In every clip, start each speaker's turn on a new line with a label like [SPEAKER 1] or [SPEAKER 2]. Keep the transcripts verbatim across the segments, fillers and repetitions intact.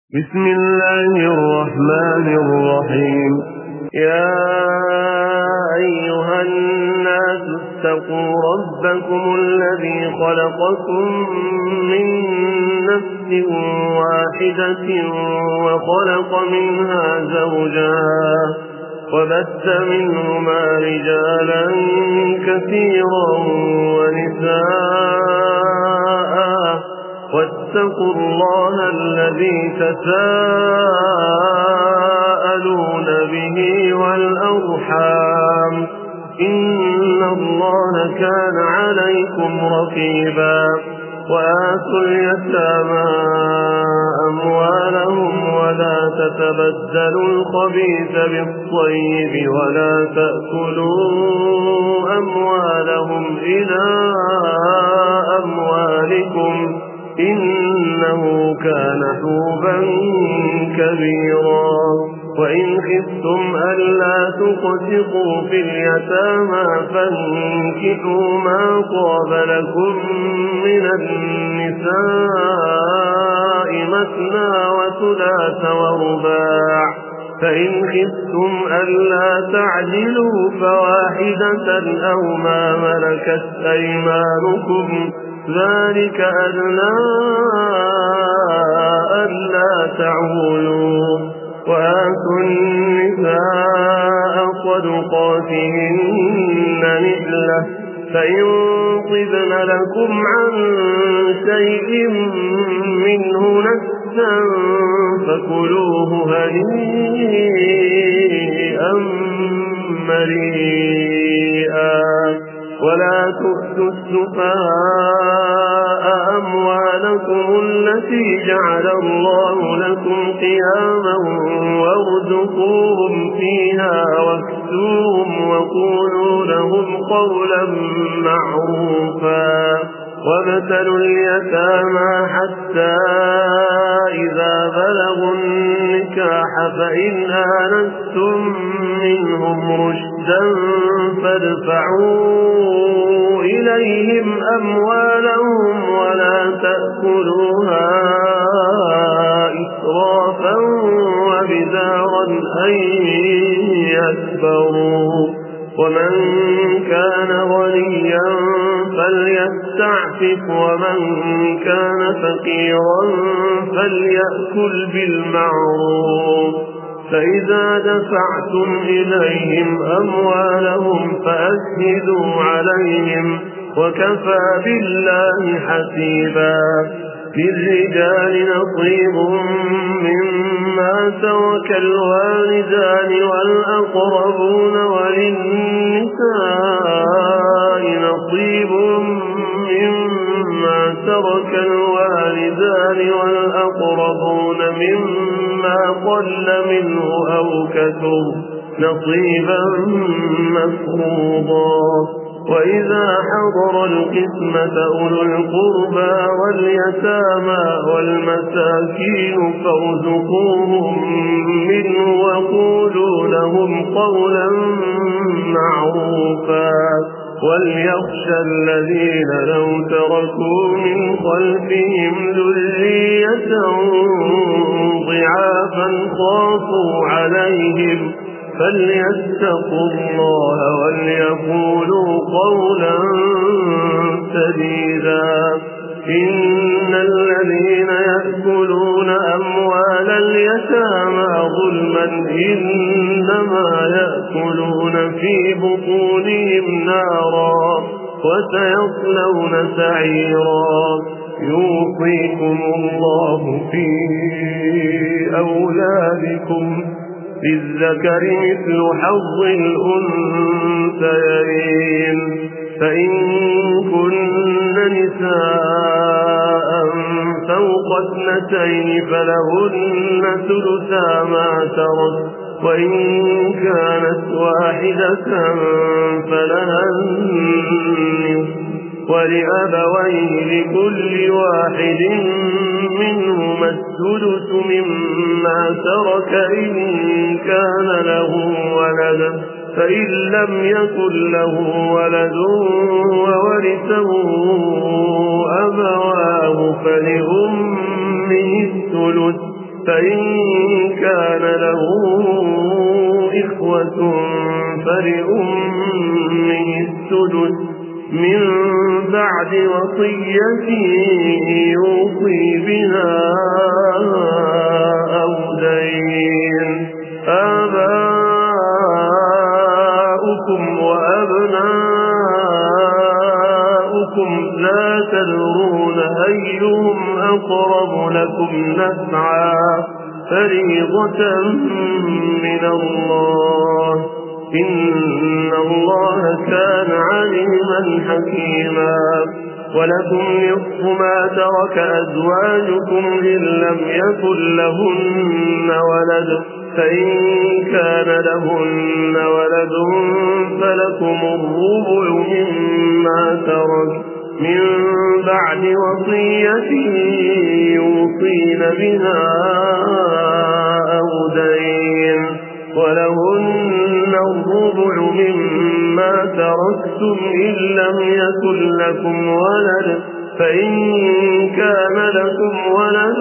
[SPEAKER 1] بسم الله الرحمن الرحيم. يا أيها الناس اتقوا ربكم الذي خلقكم من نفس واحدة وخلق منها زوجها وبث منهما رجالا كثيرا ونساء واتقوا الله الذي تساءلون به والأرحام إن الله كان عليكم رقيبا. وآتوا اليتامى أموالهم ولا تتبدلوا الخبيث بالطيب ولا تأكلوا أموالهم إلى أموالكم إنه كان حوبا كبيرا. وإن خفتم ألا تقسطوا في اليتامى فانكحوا ما طاب لكم من النساء مثنى وثلاث ورباع، فإن خفتم ألا تعدلوا فواحدة أو ما ملكت أيمانكم ذلك أدنى ألا تعولوا. وآتوا النساء صدقاتهن نحلة فإن طبن لكم عن شيء منه نفسا فكلوه هنيئا مريئا. ولا تؤتوا السفهاء أموالكم التي جعل الله لكم قياما وارزقوهم فيها واكسوهم وقولوا لهم قولا معروفا. وابتلوا اليتامى حتى إذا بلغوا النكاح فإن آنستم منهم رشدا فادفعوا إليهم أموالهم ولا تأكلوها إسرافا وبدارا أن يكبروا. ومن كان غنيا فليستعفف ومن كان فقيرا فليأكل بالمعروف. فإذا دفعتم إليهم أموالهم فأشهدوا عليهم وكفى بالله حسيبا. للرجال نصيب مما ترك الوالدان والأقربون وللنساء نصيب مما ترك الوالدان والأقربون مما قل منه أو كثر نصيبا مفروضا. وإذا حضر القسمة أولو القربى واليتامى والمساكين فارزقوهم منه وقولوا لهم قولا معروفا. وليخشى الذين لو تركوا من خلفهم ذرية ضعافا خافوا عليهم فليتقوا الله وليقولوا قولا سديدا. إن الذين يأكلون أموال اليتامى ظلما إنما يأكلون في بطونهم نارا وسيصلون سعيرا. يوصيكم الله في أولادكم للذكر مثل حظ الأنثيين. فإن كن نساء فوق اثنتين فلهن ثلثا ما ترك وإن كانت واحدة فلها النصف ولأبويه لكل واحد منهما السدس مما ترك إن كان له ولد فإن لم يكن له ولد وورثه أبواه فلأمه الثلث فإن كان له إخوة فلأمه السدس من بعد وصية يوصي بها أو دين. آباؤكم وأبناؤكم لا تدرون أيهم أقرب لكم نفعا فريضة من الله إن الله كان عليما حكيما. ولكم نصف ما ترك أزواجكم إن لم يكن لهن ولد فإن كان لهن ولد فلكم الربع مما ترك من بعد وصية يوصين بها أو دين. ولهن الربع مما تركتم إن لم يكن لكم ولد فإن كان لكم ولد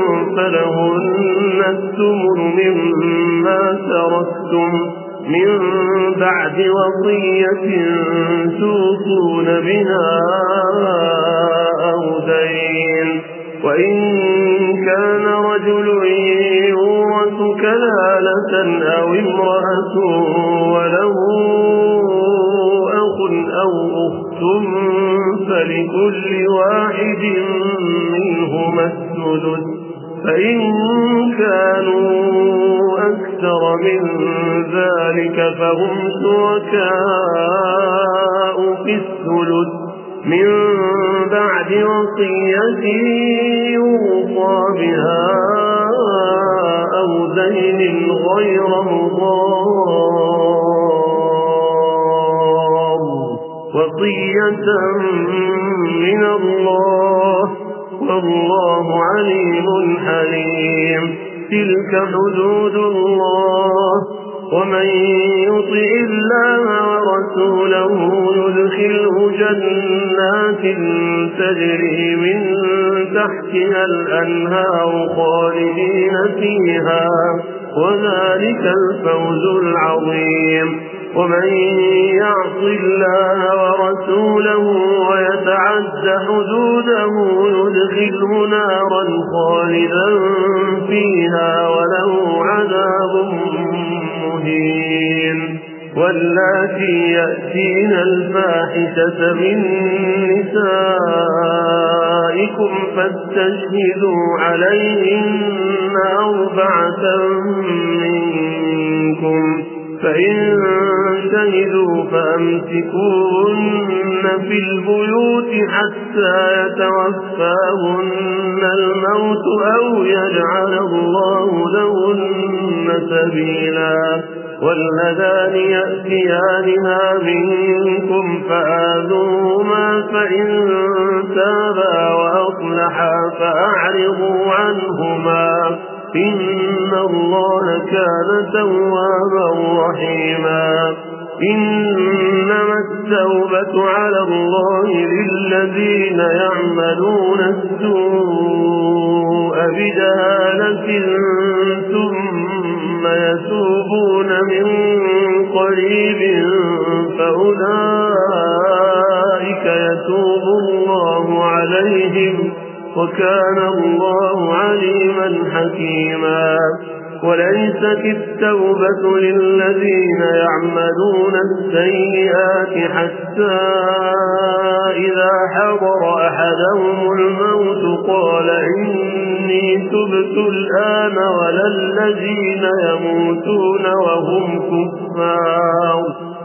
[SPEAKER 1] فلهن الثمن مما تركتم من بعد وصية توصون بها أو دين. وإن كان رجل يورث كلالة أو امرأة وله أخ أو أخت فلكل واحد منهما السدس فإن كانوا أكثر من ذلك فهم شركاء في الثلث من بعد وصية يوصى بها أو دين غير مضار وصية من الله والله عليم حليم. تلك حدود الله ومن يطع الله ورسوله يدخله جنات تجري من تحتها الأنهار خالدين فيها وذلك الفوز العظيم. ومن يعص الله ورسوله ويتعد حدوده يدخله نارا خالدا فيها وله عذاب مهين. واللاتي يأتين الفاحشة من نسائكم فاستشهدوا عليهن أربعة منكم فإن شهدوا فأمسكوهن في البيوت حتى يتوفاهن الموت أو يجعل الله لهن سبيلا. واللذان يأتيانها منكم فآذوهما فإن تابا وأصلحا فأعرضوا عنهما إن الله كان توابا رحيما. إنما التوبة على الله للذين يعملون السوء بجهالة ثم يتوبون من قريب فأولئك يتوب الله عليهم وكان الله عليما حكيما. وليست التوبة للذين يعملون السيئات حتى إذا حضر أحدهم الموت قال إني تبت الآن ولا الذين يموتون وهم كفار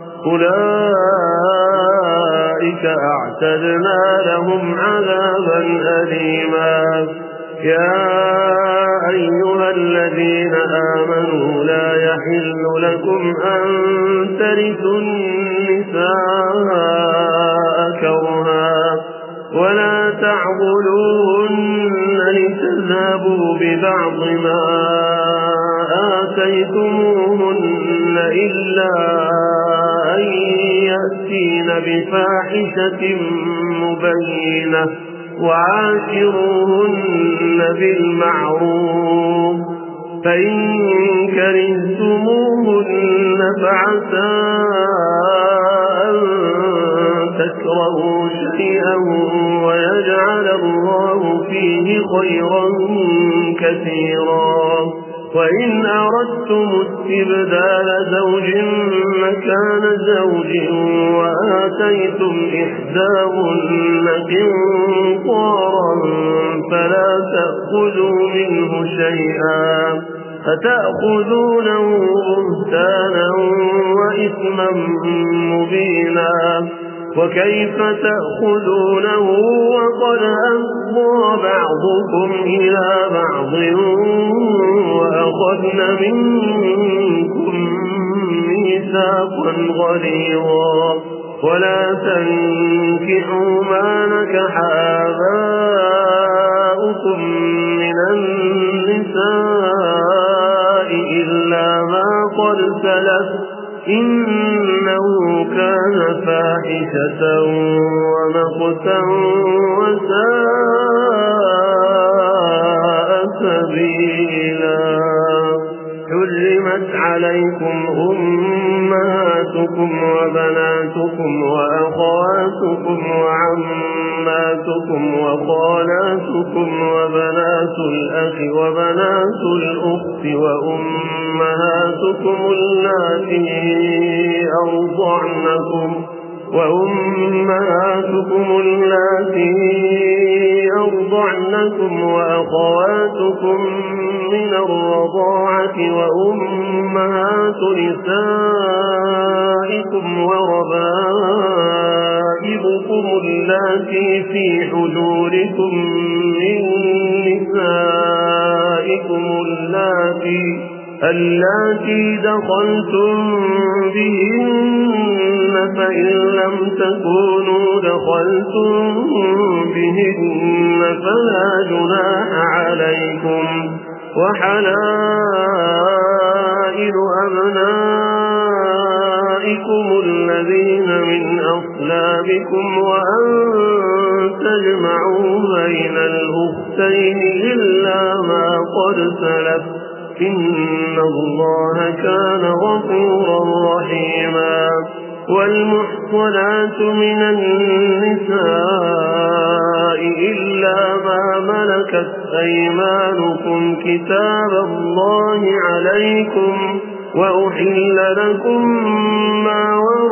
[SPEAKER 1] أولئك أعتدنا لهم عذابا أليما. يا أيها الذين آمنوا لا يحل لكم أن ترثوا النساء كرها ولا تعضلوهن لتذهبوا ببعض ما آتيتموهن إلا أن يأتين بفاحشة مبينة وعاشروهن بالمعروف فإن كرهتموهن فعسى أن تكرهوا شيئا ويجعل الله فيه خيرا كثيرا وإن أردتم استبدال زوج مكان زوج وآتيتم إحداهن قنطارا فلا تأخذوا منه شيئا فتأخذونه بهتانا وإثما مبينا وكيف تأخذونه وقد أفضى بعضكم إلى بعض وأخذن منكم ميثاقا غليظا ولا تنكحوا ما نكح آباؤكم من النساء إلا ما قد سلف إنه كان فاحشة ومقتا وساء سبيلا حرمت عليكم أمهاتكم وبناتكم وأخواتكم وعماتكم وخالاتكم وبنات الأخ وبنات الأخت وأمهاتكم اللاتي أرضعنكم وأمهاتكم اللاتي أرضعنكم وأخواتكم من الرضاعة وأمهات نسائكم وربائبكم اللاتي في حجوركم من نسائكم اللاتي اللاتي دخلتم بهن فإن لم تكونوا دخلتم بهن فلا جناح عليكم وحلائل أبنائكم الذين من أصلابكم وأن تجمعوا بين الأختين إلا ما قد سلف إن الله كان غفورا رحيما والمحصنات من النساء إلا ما ملكت أيمانكم كتاب الله عليكم وأحل لكم ما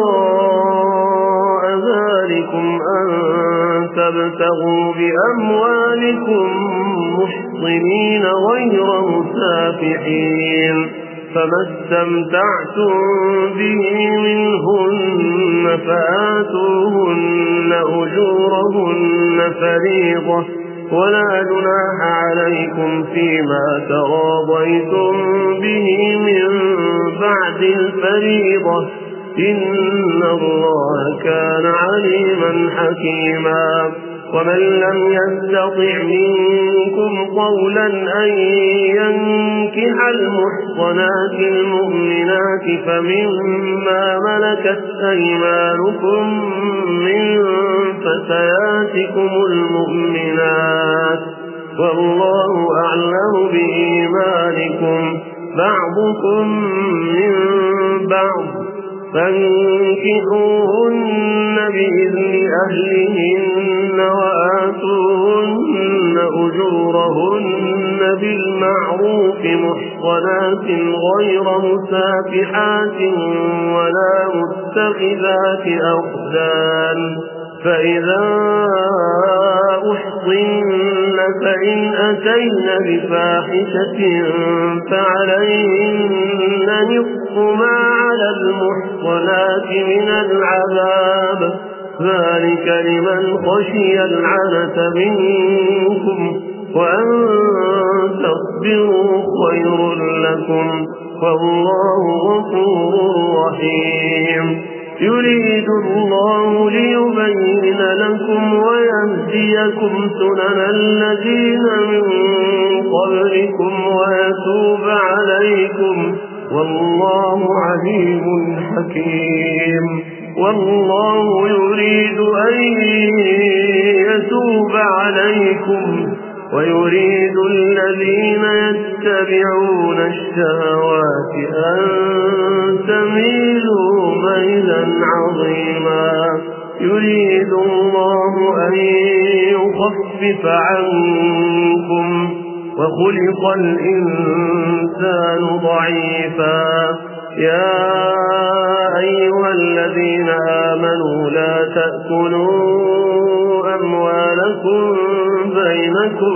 [SPEAKER 1] وراء ذلكم أن تبتغوا بأموالكم محصنين غير مسافحين فما استمتعتم به منهن فآتوهن أجورهن فريضة ولا جناح عليكم فيما تراضيتم به من بعد الفريضة إن الله كان عليما حكيما ومن لم يستطع منكم قولا أن ينكح المحصنات المؤمنات فمما ملكت أيمانكم من فتياتكم المؤمنات والله أعلم بإيمانكم بعضكم من بعض فانكحوهن بإذن أهلهن وآتوهن أجورهن بالمعروف محصنات غير مسافحات ولا متخذات أخدان فإذا أحصن فإن أتين بفاحشة فعليهن نصف ما على المحصنات من العذاب ذلك لمن خشي العنة منكم وأن تصبروا خير لكم والله غفور رحيم يريد الله ليبين لكم ويهديكم سنن الذين من قبلكم ويتوب عليكم والله عليم حكيم والله يريد أن ليتوب عليكم ويريد الذين يتبعون الشهوات أن تميلوا ميلا عظيما يريد الله أن يخفف عنكم وخلق الإنسان ضعيفا يا أيها الذين آمنوا لا تأكلوا أموالكم بينكم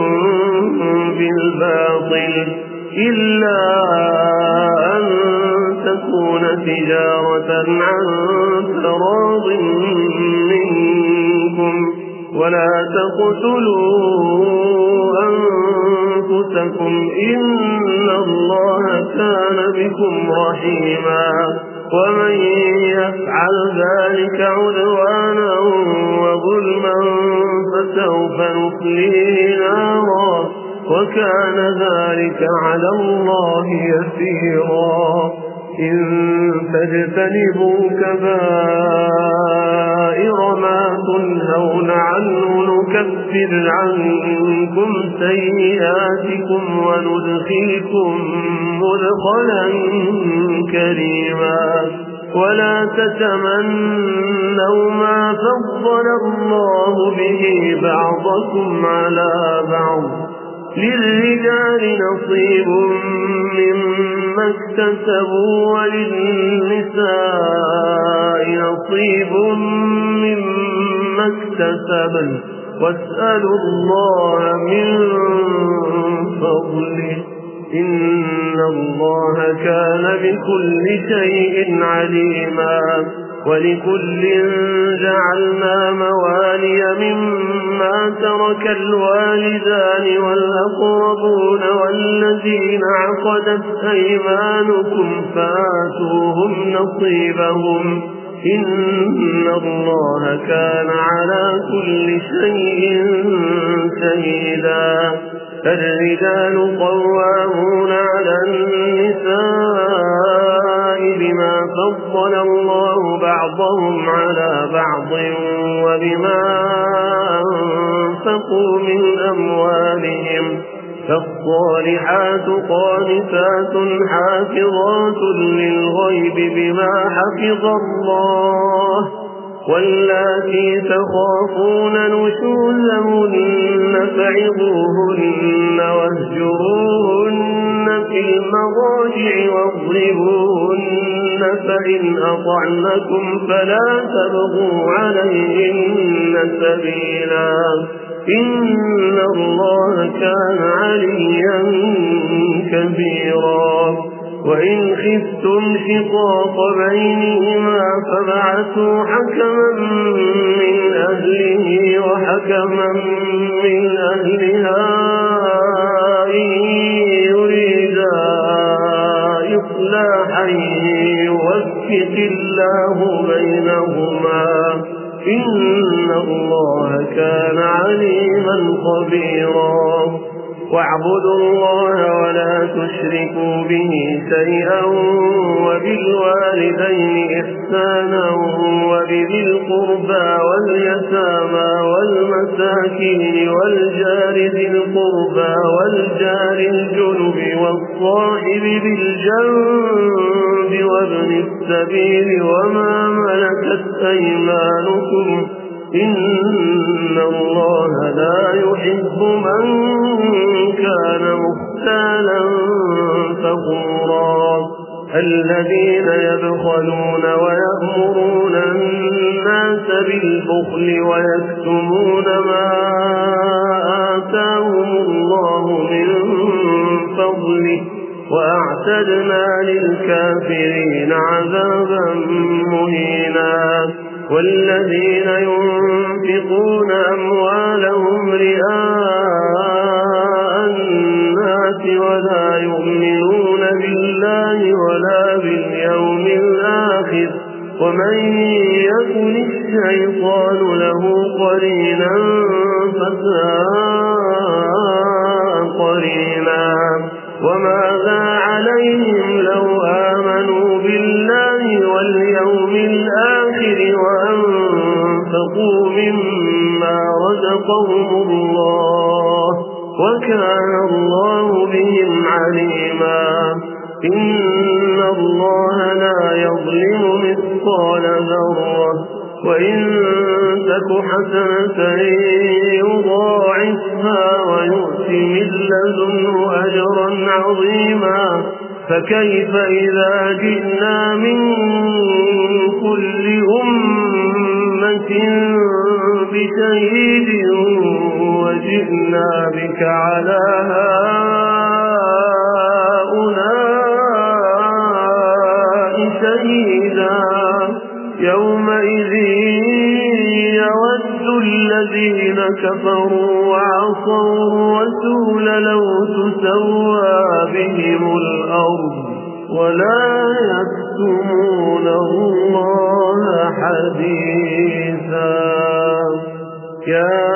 [SPEAKER 1] بالباطل إلا أن تكون تجارة عن تراض منكم ولا تقتلوا أنفسكم إن الله كان بكم رحيما ومن يفعل ذلك عدوانا وظلما فسوف نصليه نارا وكان ذلك على الله يسيرا إن تجتنبوا كبائر ما تنهون عنه نكفر عنكم سيئاتكم وندخلكم مدخلا كريما ولا تتمنوا ما فضل الله به بعضكم على بعض للرجال نصيب مما اكتسبوا وللنساء نصيب مما اكتسبن واسألوا الله من فضله إن الله كان بكل شيء عليما ولكل جعلنا موالي مما ترك الوالدان والأقربون والذين عقدت أيمانكم فآتوهم نصيبهم إن الله كان على كل شيء شهيدا الرجال قوامون على النساء بما فضل الله بعضهم على بعض وبما أنفقوا من أموالهم فالصالحات قانتات حافظات للغيب بما حفظ الله واللاتي تخافون نشوزهن فعظوهن واهجروهن في المضاجع واضربوهن فإن أطعنكم فلا تبغوا عليهن سبيلا إن الله كان عليا كبيرا وإن خفتم شقاق بينهما فبعثوا حكما من أهله وحكما من أهلها إن يريدا إصلاحا يوفق الله بينهما إن الله كان عليما خبيرا واعبدوا الله ولا تشركوا به شيئا وبالوالدين إحسانا وبذي القربى واليتامى والمساكين والجار ذي القربى والجار الجنب والصاحب بالجنب وابن السبيل وما ملكت أيمانكم إن الله لا يحب من كان مختالا فخورا الذين يبخلون ويأمرون الناس بالبخل ويكتمون ما آتاهم الله من فضله وأعتدنا للكافرين عذابا مهينا والذين ينفقون أموالهم رئاء الناس ولا يؤمنون بالله ولا باليوم الآخر ومن يكن الشيطان له قرينا فساء قرينا وماذا عليهم لو آمنوا بالله واليوم الآخر وأنفقوا مما مما رزقهم الله وكان الله بهم عليما إن الله لا يظلم مثقال ذرة وإن تك حسنة يضاعفها ويؤت من لدنه أجرا عظيما فكيف إذا جئنا من كل أمة بشهيد وجئنا بك على هؤلاء شهيدا يومئذ يود الذين كفروا وعصوا الرسول لو تسوى بهم الأرض ولا يكتمون الله حديثا يا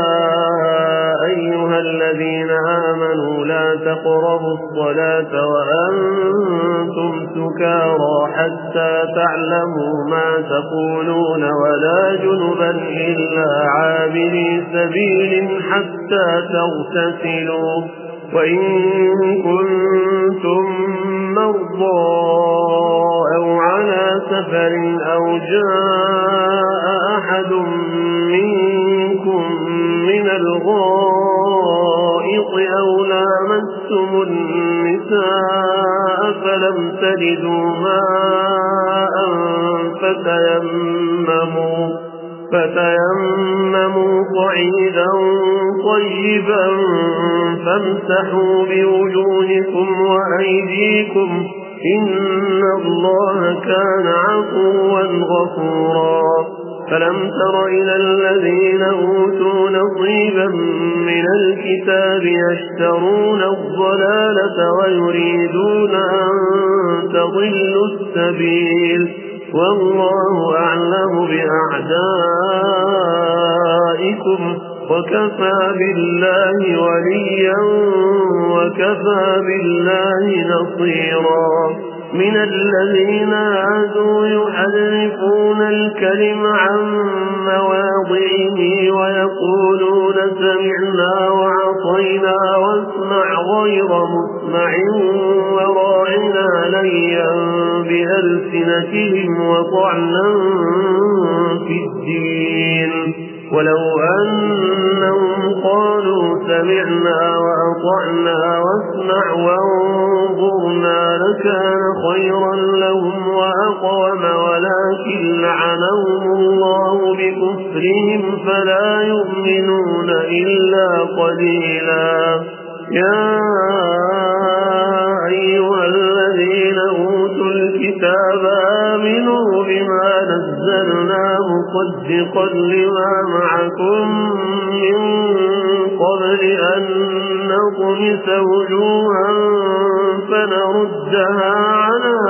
[SPEAKER 1] أيها الذين آمنوا لا تقربوا الصلاة وأنتم سكارى حتى تعلموا ما تقولون ولا جنبا إلا عابري سبيل حتى تغتسلوا وإن كنتم مرضى أو على سفر أو جاء أحد منكم من الغائط أو لامستم النساء فلم تجدوا ماء فتيمموا فتيمموا صعيدا طيبا فامسحوا بوجوهكم وأيديكم إن الله كان عفوا غفورا فلم تر إلى الذين أوتوا نصيبا من الكتاب يشترون الضلالة ويريدون أن تضلوا السبيل والله أعلم بأعدائكم وكفى بالله وليا وكفى بالله نصيرا من الذين عادوا يحرفون الكلم عن مواضعه ويقولون سمعنا وعصينا واسمع غير مسمع وراعنا ليا بألسنتهم وطعنا في الدين ولو أنهم قالوا سمعنا وأطعنا واسمع وانظرنا لكان خيرا لهم وأقوم ولكن لعنهم الله بكفرهم فلا يؤمنون إلا قليلا يا أيها الذين أوتوا الكتاب آمنوا بما نزلنا مصدقا لما معكم من قبل أن نطمس وجوها فنردها على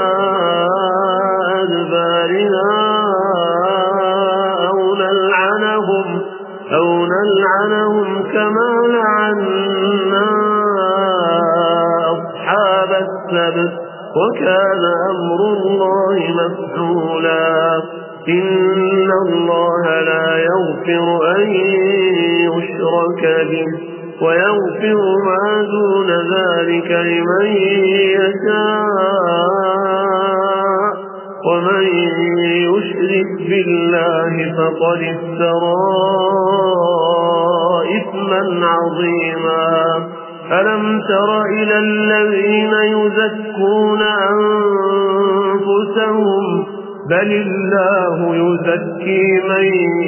[SPEAKER 1] أدبارها أو نلعنهم أو نلعنهم كما لعنا أصحاب السبت وكان أمر الله مفعولا إن الله لا يغفر أن يشرك به ويغفر ما دون ذلك لمن يشاء ومن يشرك بالله فقد افترى إثما عظيما ألم تر إلى الذين يزكون أنفسهم بل الله يزكي من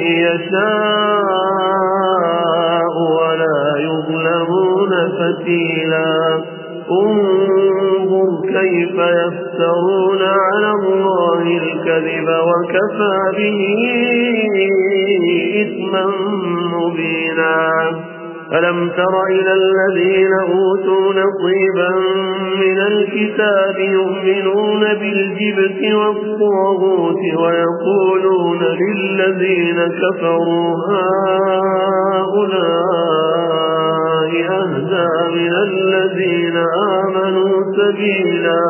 [SPEAKER 1] يشاء ولا يظلمون فتيلا انظر كيف يفترون على الله الكذب وكفى به إثما مبينا ألم تر إلى الذين أوتوا نصيبا من الكتاب يؤمنون بالجبت والطاغوت ويقولون للذين كفروا هؤلاء أهدى من الذين آمنوا سبيلا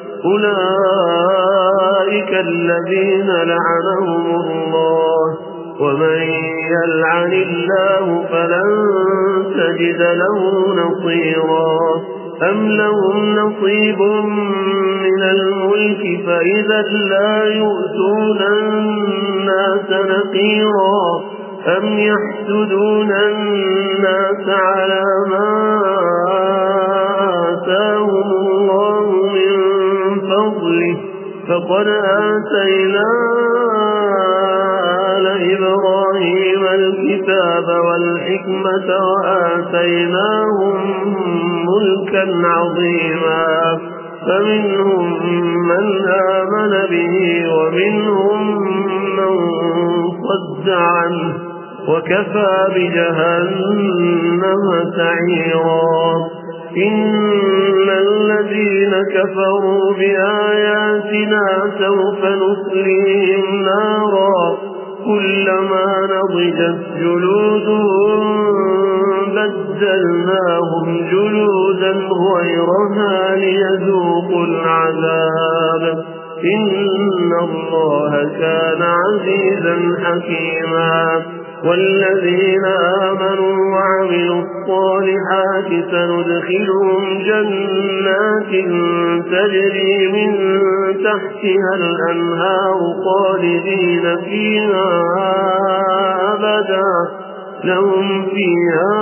[SPEAKER 1] أولئك الذين لعنهم الله ومن يلعن الله فلن تجد له نصيرا أم لهم نصيب من الملك فإذا لا يؤتون الناس نقيرا أم يحسدون الناس على ما آتاهم الله من فضله فقد آتينا آل إبراهيم الكتاب والحكمة وآتيناهم ملكا عظيما فمنهم من آمن به ومنهم من صد عنه وكفى بجهنم سعيرا إن الذين كفروا بآياتنا سوف نصليهم نارا كلما نضجت جلودهم بدلناهم جلودا غيرها ليذوقوا العذاب إن الله كان عزيزا حكيما والذين آمنوا وعملوا الصالحات سندخلهم جنات تجري من تحتها الأنهار خالدين فيها أبدا لهم فيها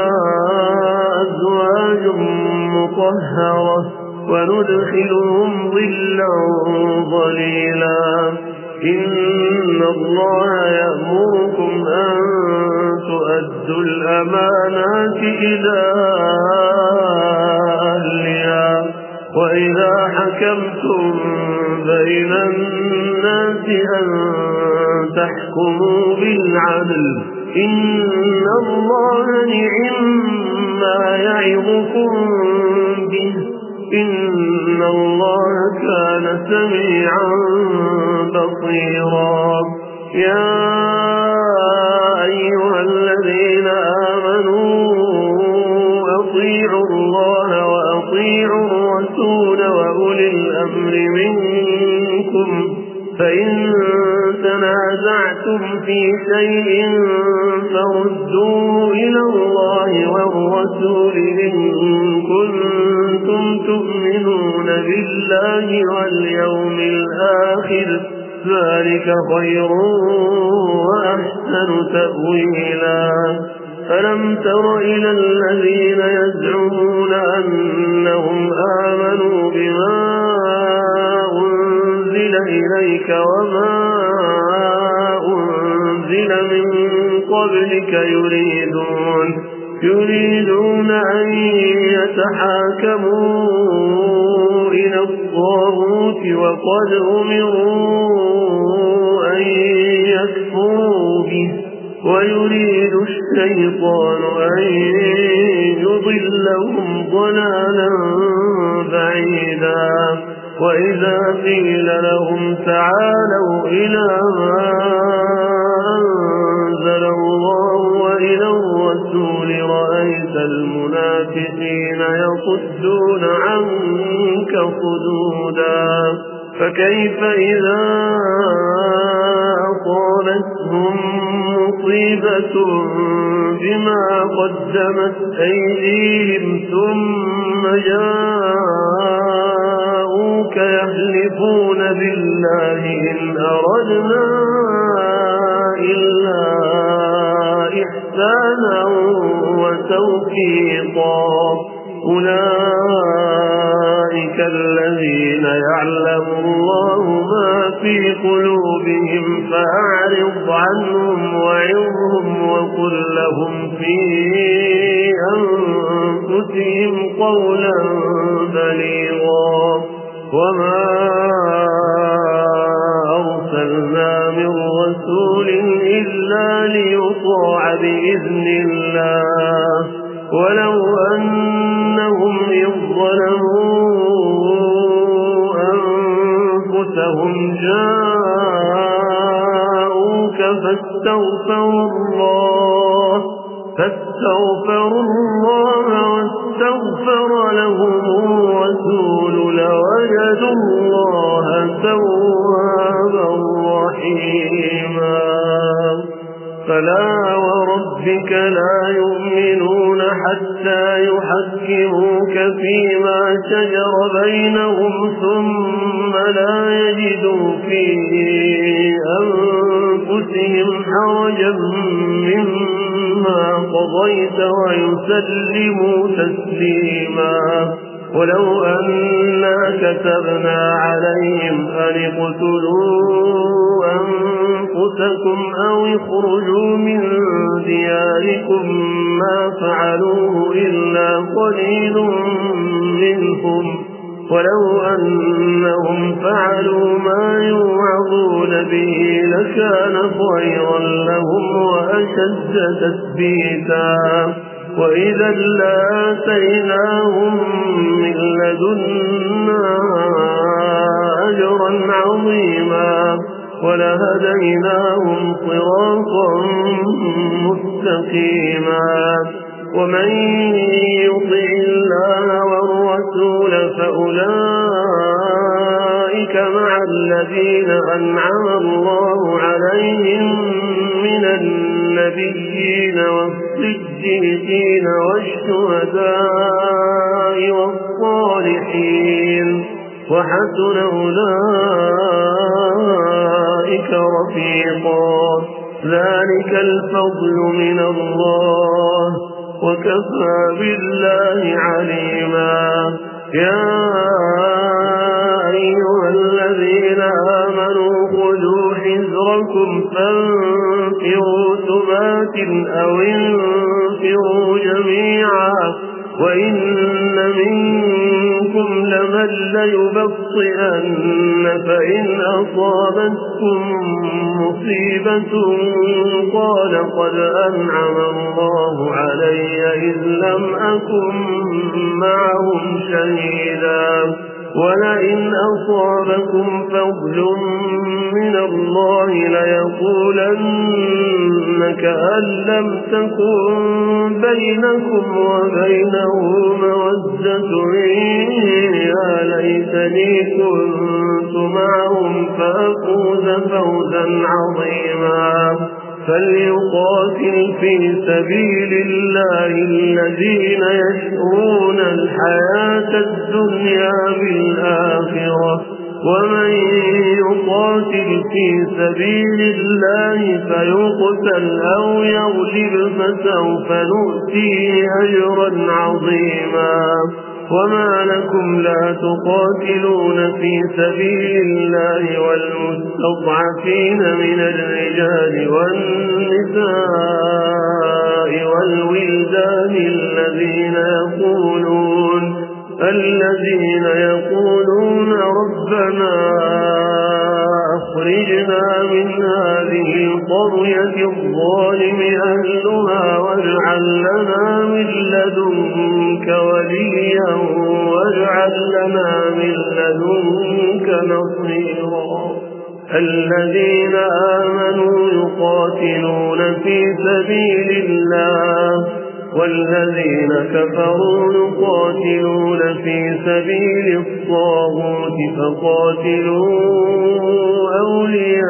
[SPEAKER 1] أزواج مطهرة وندخلهم ظلا ظليلا إن الله يأمركم أن تؤدوا الأمانات إلى أهلها وإذا حكمتم بين الناس أن تحكموا بالعدل إن الله نعم ما يعظكم به إن الله كان سميعا بصيرا يا أيها الذين آمنوا أطيعوا الله وأطيعوا الرسول وأولي الأمر منكم فإن تنازعتم في شيء فردوه إلى الله والرسول إن كنتم تؤمنون بالله واليوم الآخر ذلك خير وأحسن تأويلا ألم تر إلى الذين يزعمون أنهم آمنوا بما أنزل إليك وما أنزل من قبلك يريدون يريدون أن يتحاكموا إلى الطاغوت وقد أمروا أن يكفروا به ويريد الشيطان أن يضلهم ضلالا بعيدا وإذا قيل لهم تعالوا إلى ما أنزل الله وإلى الرسول رأيت المنافقين يصدون عنك صدودا فكيف إذا أصابتهم مصيبة بما قدمت أيديهم ثم جاءوك يحلفون بالله إن أردنا إلا إحسانا وتوفيقا أولئك الذين يعلم الله ما في قلوبهم فأعرض عنهم وعظهم وقل لهم في أنفسهم قولا بليغا وما أرسلنا من رسول إلا ليطاع بإذن الله ولو أنهم إذ ظلموا أنفسهم جاءوك فاستغفروا الله فاستغفروا الله واستغفر لهم الرسول لوجدوا الله توابا رحيما ربك لا يؤمنون حتى يحكموك فيما شجر بينهم ثم لا يجدوا في أنفسهم حرجا مما قضيت ويسلموا تسليما. ولو أنا كتبنا عليهم أن اقتلوا أنفسكم أو اخرجوا من دياركم ما فعلوه إلا قليل منهم، ولو أنهم فعلوا ما يوعظون به لكان خيرا لهم وأشد تثبيتا، وإذا لآتيناهم من لدنا أجرا عظيما ولهديناهم صراطا مستقيما. ومن يطع الله والرسول فأولئك مع الذين أنعم الله عليهم من النبيين والصديقين والشهداء والصالحين وحسن أولئك رفيقا. ذلك الفضل من الله وكفى بالله عليما. يا أيها الذين آمنوا خذوا حذركم فانفروا ثبات أو انفروا جميعا وإن منكم لمن ليبطئن فإن أصابتكم مصيبة قال قد أنعم الله علي إذ لم أكن معهم شهيدا ولئن أصابكم فضل من الله ليقولن كأن لم تكن بينكم وبينه مودة يا ليتني كنت معهم فأفوز فوزا عظيما. فليقاتل في سبيل الله الذين يشرون الحياة الدنيا بالآخرة ومن يقاتل في سبيل الله فيقتل أو يغلب فسوف نؤتيه أجرا عظيما. وما لكم لا تقاتلون في سبيل الله والمستضعفين من الرجال والنساء والولدان الذين يقولون الذين يقولون ربنا أخرجنا من هذه القرية الظالم أهلها واجعل لنا من لدنك وليا واجعل لنا من لدنك نصيرا. الذين آمنوا يقاتلون في سبيل الله والذين كفروا يقاتلون في سبيل الطاغوت فقاتلوا أولياء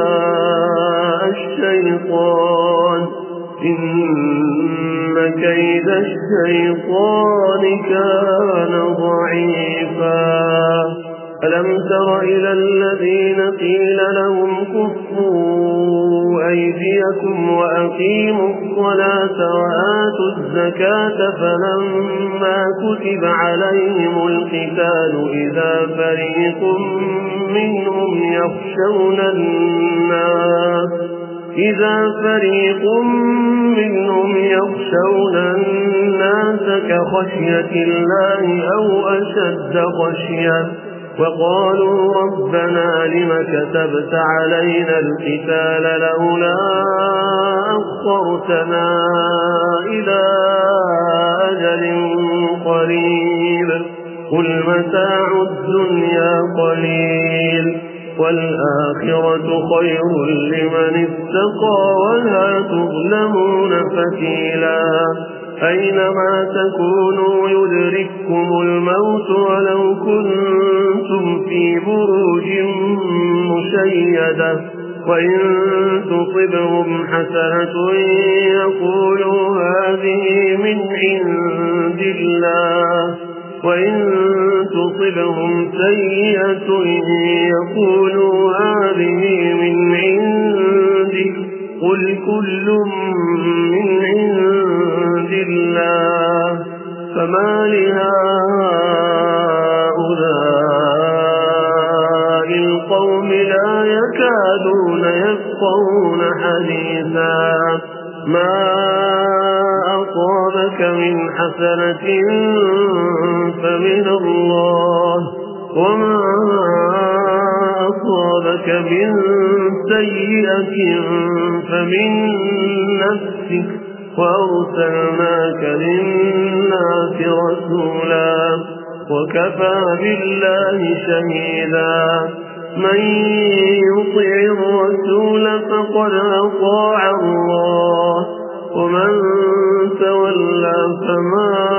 [SPEAKER 1] الشيطان إن كيد الشيطان كان ضعيفا. ألم تر إلى الذين قيل لهم كفوا أيديكم وأقيموا الصلاة وآتوا الزكاة فلما كتب عليهم القتال إذا فريق منهم يخشون الناس إذا فريق منهم يخشون الناس كخشية الله أو أشد خشية وقالوا ربنا لم كتبت علينا القتال لولا أخرتنا إلى أجل قريب قل متاع الدنيا قليل والآخرة خير لمن اتقى ولا تظلمون فتيلا. أينما تكونوا يدرككم الموت ولو كنتم في بروج مشيدة وإن تصبهم حسنة يقولوا هذه من عند الله، وإن تصبهم سيئة يقولوا هذه من عندك، قل كل من عند الله. فما لهؤلاء القوم لا يكادون يفقهون حديثا. ما أصابك من حسنة فمن الله، وما أصابك من سيئة فمن نفسك، وأرسلناك للناس رسولا وكفى بالله شهيدا. من يطع الرسول فقد أطاع الله، ومن تولى فما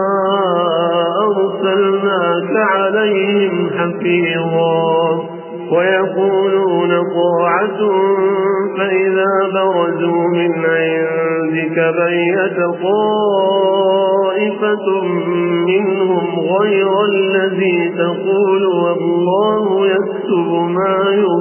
[SPEAKER 1] أرسلناك عليهم حفيظا. ويقولون طاعة فإذا برزوا من عندك بيت طائفة منهم غير الذي تقول والله يكتب ما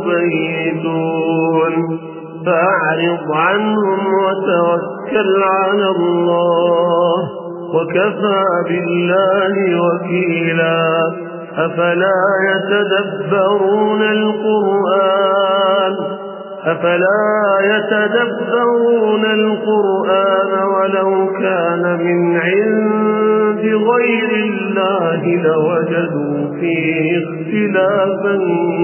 [SPEAKER 1] يبيتون، فأعرض عنهم وتوكل على الله وكفى بالله وكيلا. أفلا يتدبرون القرآن أفلا يتدبرون القرآن ولو كان من عند غير الله لوجدوا فيه اختلافا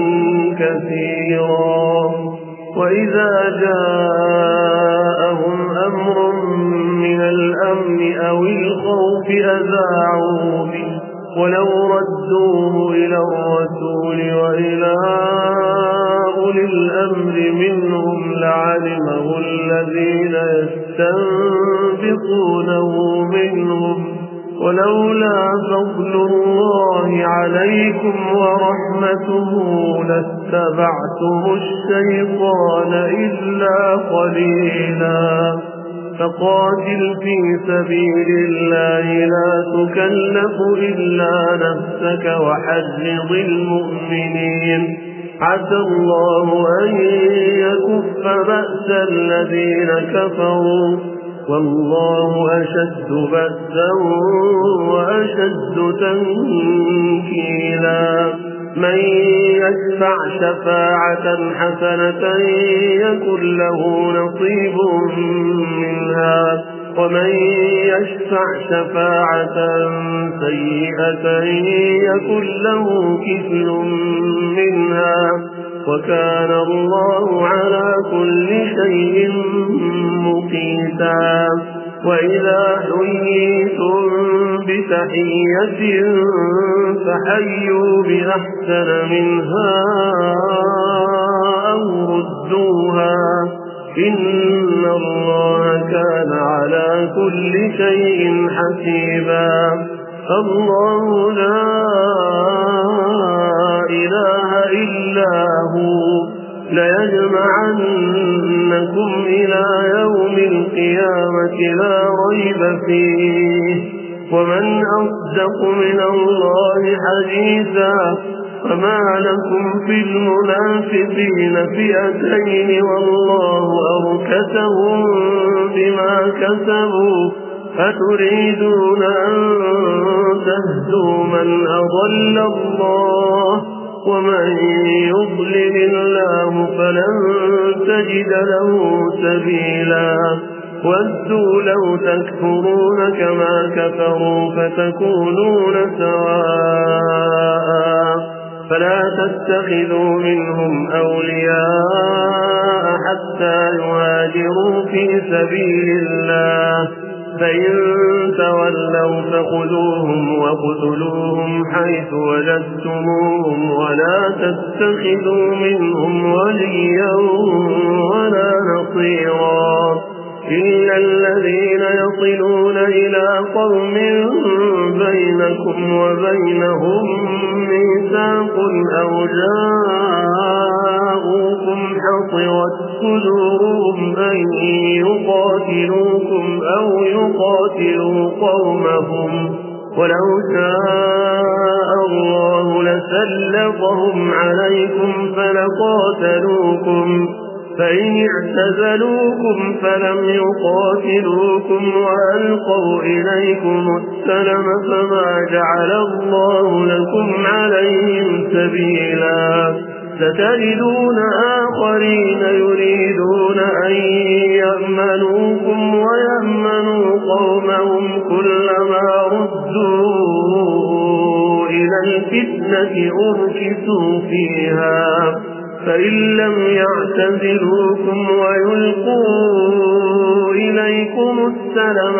[SPEAKER 1] كثيرا. وإذا جاءهم أمر من الأمن أو الخوف أذاعوا به، ولو ردوه إلى الرسول وإلى أولي الأمر منهم لعلمه الذين يستنبطونه منهم، ولولا فضل الله عليكم ورحمته لاتبعتم الشيطان إلا قليلا. فقاتل في سبيل الله لا تكلف إلا نفسك وحرض المؤمنين، عسى الله أن يكف بأس الذين كفروا، والله أشد بأسا وأشد تنكيلا. من يشفع شفاعة حسنة يكن له نصيب منها، ومن يشفع شفاعة سيئة يكن له كفل منها، وكان الله على كل شيء مقيتا. وإذا حييتم بتحية فحيوا بأحسن منها أو ردوها، إن الله كان على كل شيء حسيبا. الله لا إله إلا هو ليجمعنكم إلى يوم القيامة لا ريب فيه، ومن أصدق من الله حديثا. فما لكم في المنافقين فئتين والله أركسهم بما كسبوا، أتريدون أن تهدوا من أضل الله، ومن يضلل الله فلن تجد له سبيلا. ودوا لو تكفرون كما كفروا فتكونون سواء، فلا تتخذوا منهم أولياء حتى يهاجروا في سبيل الله، فإن تولوا فخذوهم وقتلوهم حيث وجدتموهم، ولا تتخذوا منهم وليا ولا نصيرا، إلا الذين يصلون إلى قوم بينكم وبينهم ميثاق أو جاءوكم حصرت صدورهم أن يقاتلوكم أو يقاتلوا قومهم ولو شاء الله لسلطهم عليكم فلقاتلوكم فإن اعتزلوكم فلم يقاتلوكم وألقوا إليكم السلم فما جعل الله لكم عليهم سبيلا ستجدون آخرين يريدون أن يأمنوكم ويأمنوا قومهم كلما ردوا إلى الفتنة أركسوا فيها فإن لم يعتزلوكم ويلقوا إليكم السلم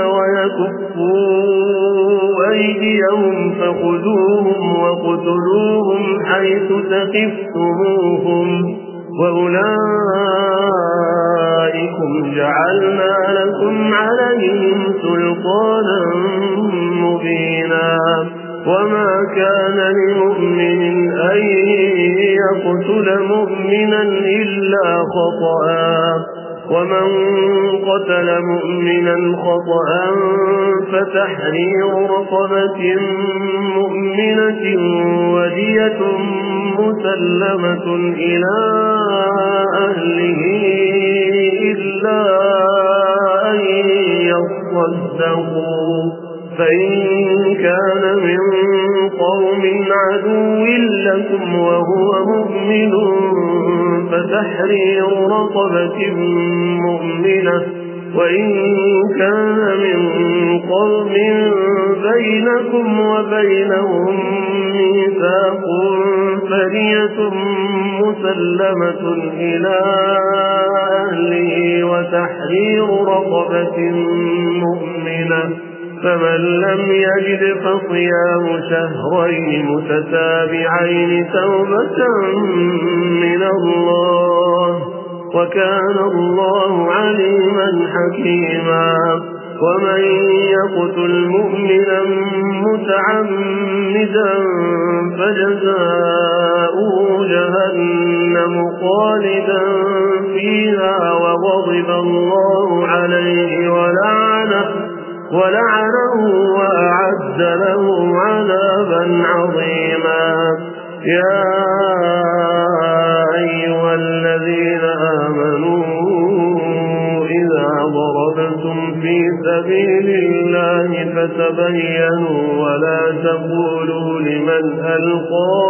[SPEAKER 1] ويكفوا أيديهم فخذوهم وقتلوهم حيث ثقفتموهم وأولئكم جعلنا لكم عليهم سلطانا مبينا وما كان لمؤمن أن يقتل مؤمنا إلا خطأ ومن قتل مؤمنا خطأ فتحرير رقبة مؤمنة ودية مسلمة إلى أهله إلا أن يصدقوا فإن كان من قوم عدو لكم وهو مؤمن فتحرير رقبة مؤمنة وإن كان من قوم بينكم وبينهم ميثاق فدية مسلمة إلى أهله وتحرير رقبة مؤمنة فمن لم يجد فصيام شهرين متتابعين توبة من الله وكان الله عليما حكيما ومن يقتل مؤمنا متعمدا فجزاؤه جهنم خالدا فيها وغضب الله عليه ولعنه ولعنه وأعد له عذابا عظيما يا أيها الذين آمنوا إذا ضربتم في سبيل الله فتبينوا ولا تقولوا لمن ألقى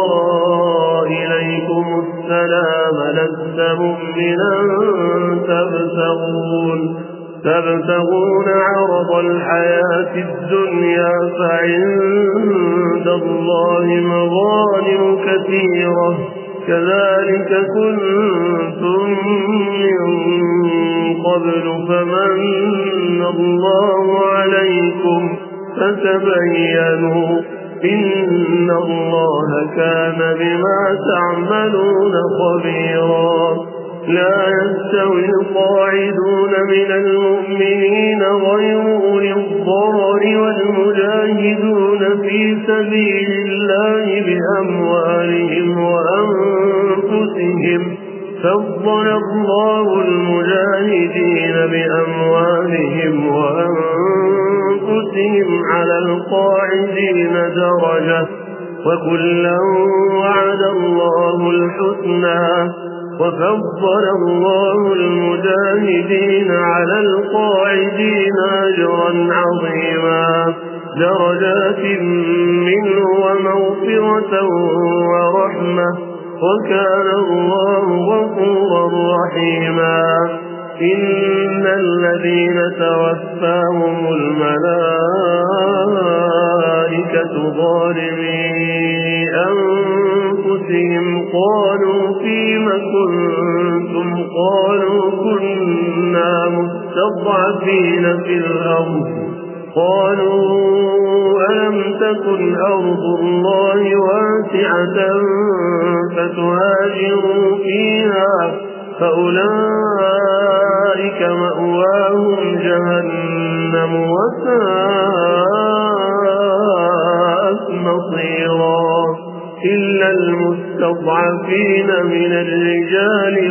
[SPEAKER 1] إليكم السلام لست مؤمنا تبتغون تبتغون عرض الحياة الدنيا فعند الله مغانم كثيرة كذلك كنتم من قبل فمن الله عليكم فتبينوا إن الله كان بما تعملون خبيرا لا يستوي القاعدون من المؤمنين غير أولي الضرر والمجاهدون في سبيل الله بأموالهم وأنفسهم فضل الله المجاهدين بأموالهم وأنفسهم على القاعدين درجة وكلا وعد الله الحسنى وفضل الله المجاهدين على القاعدين أجرا عظيما درجات منه ومغفرة ورحمة وكان الله غفورا رحيما إن الذين توفاهم الملائكة ظالمي أنفسهم قالوا فيم كنتم قالوا كنا مستضعفين في الأرض قالوا ألم تكن أرض الله واسعة فتهاجروا فيها فأولئك مأواهم جهنم وساءت مصيرا إلا المستضعفين من الرجال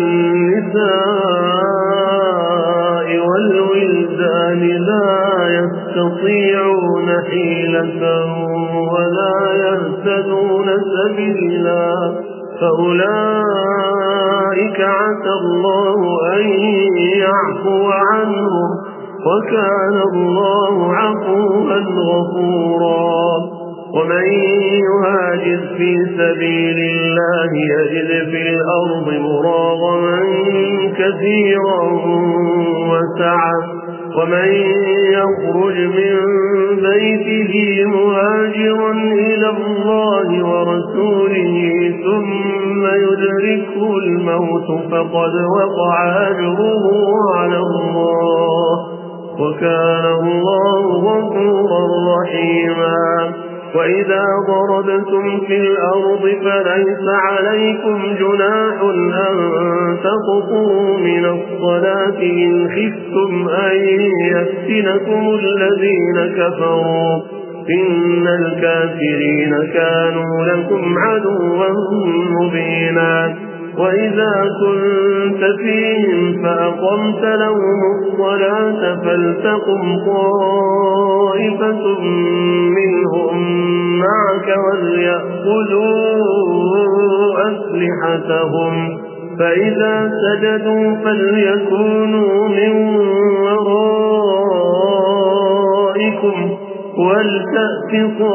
[SPEAKER 1] والنساء والولدان لا يستطيعون حيلة ولا يهتدون سبيلا فأولئك عسى الله أن يعفو عنهم وكان الله عفوا غفورا ومن يهاجر في سبيل الله يجد في الأرض مراغما كثيرا وسعة ومن يخرج من بيته مهاجرا إلى الله ورسوله ثم يدركه الموت فقد وقع أجره على الله وكان الله غفورا رحيما وإذا ضربتم في الأرض فليس عليكم جناح أن تقصروا من الصلاة إن خفتم أن يفتنكم الذين كفروا إن الكافرين كانوا لكم عدوا مبينا وإذا كنت فيهم فأقمت لهم الصلاة فلتقم طائفة منهم معك وليأخذوا أسلحتهم فإذا سجدوا فليكونوا من ورائكم ولتأت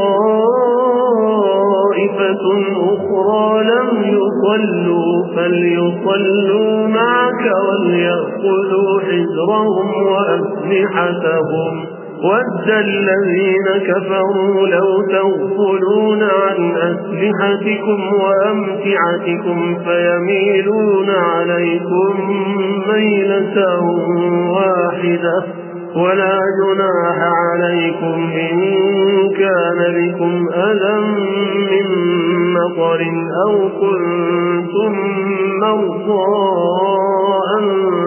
[SPEAKER 1] طائفة أخرى لم يصلوا فليصلوا معك وليأخذوا حذرهم وأسلحتهم ود الذين كفروا لو تغفلون عن أسلحتكم وأمتعتكم فيميلون عليكم ميلة واحدة ولا جناح عليكم إن كان بكم أذى من مطر أو كنتم مرضى أن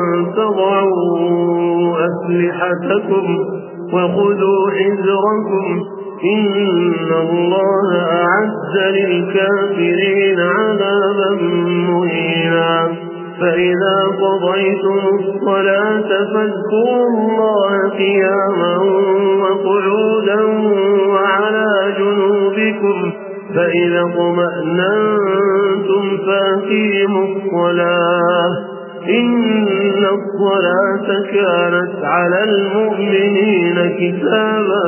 [SPEAKER 1] تضعوا أسلحتكم وخذوا حذركم إن الله أعد للكافرين عذابا مهينا فإذا قضيتم الصلاة فاذكروا الله قياما وقعودا وعلى جنوبكم فإذا اطمأننتم فأقيموا الصلاة إن الصلاة كانت على المؤمنين كتابا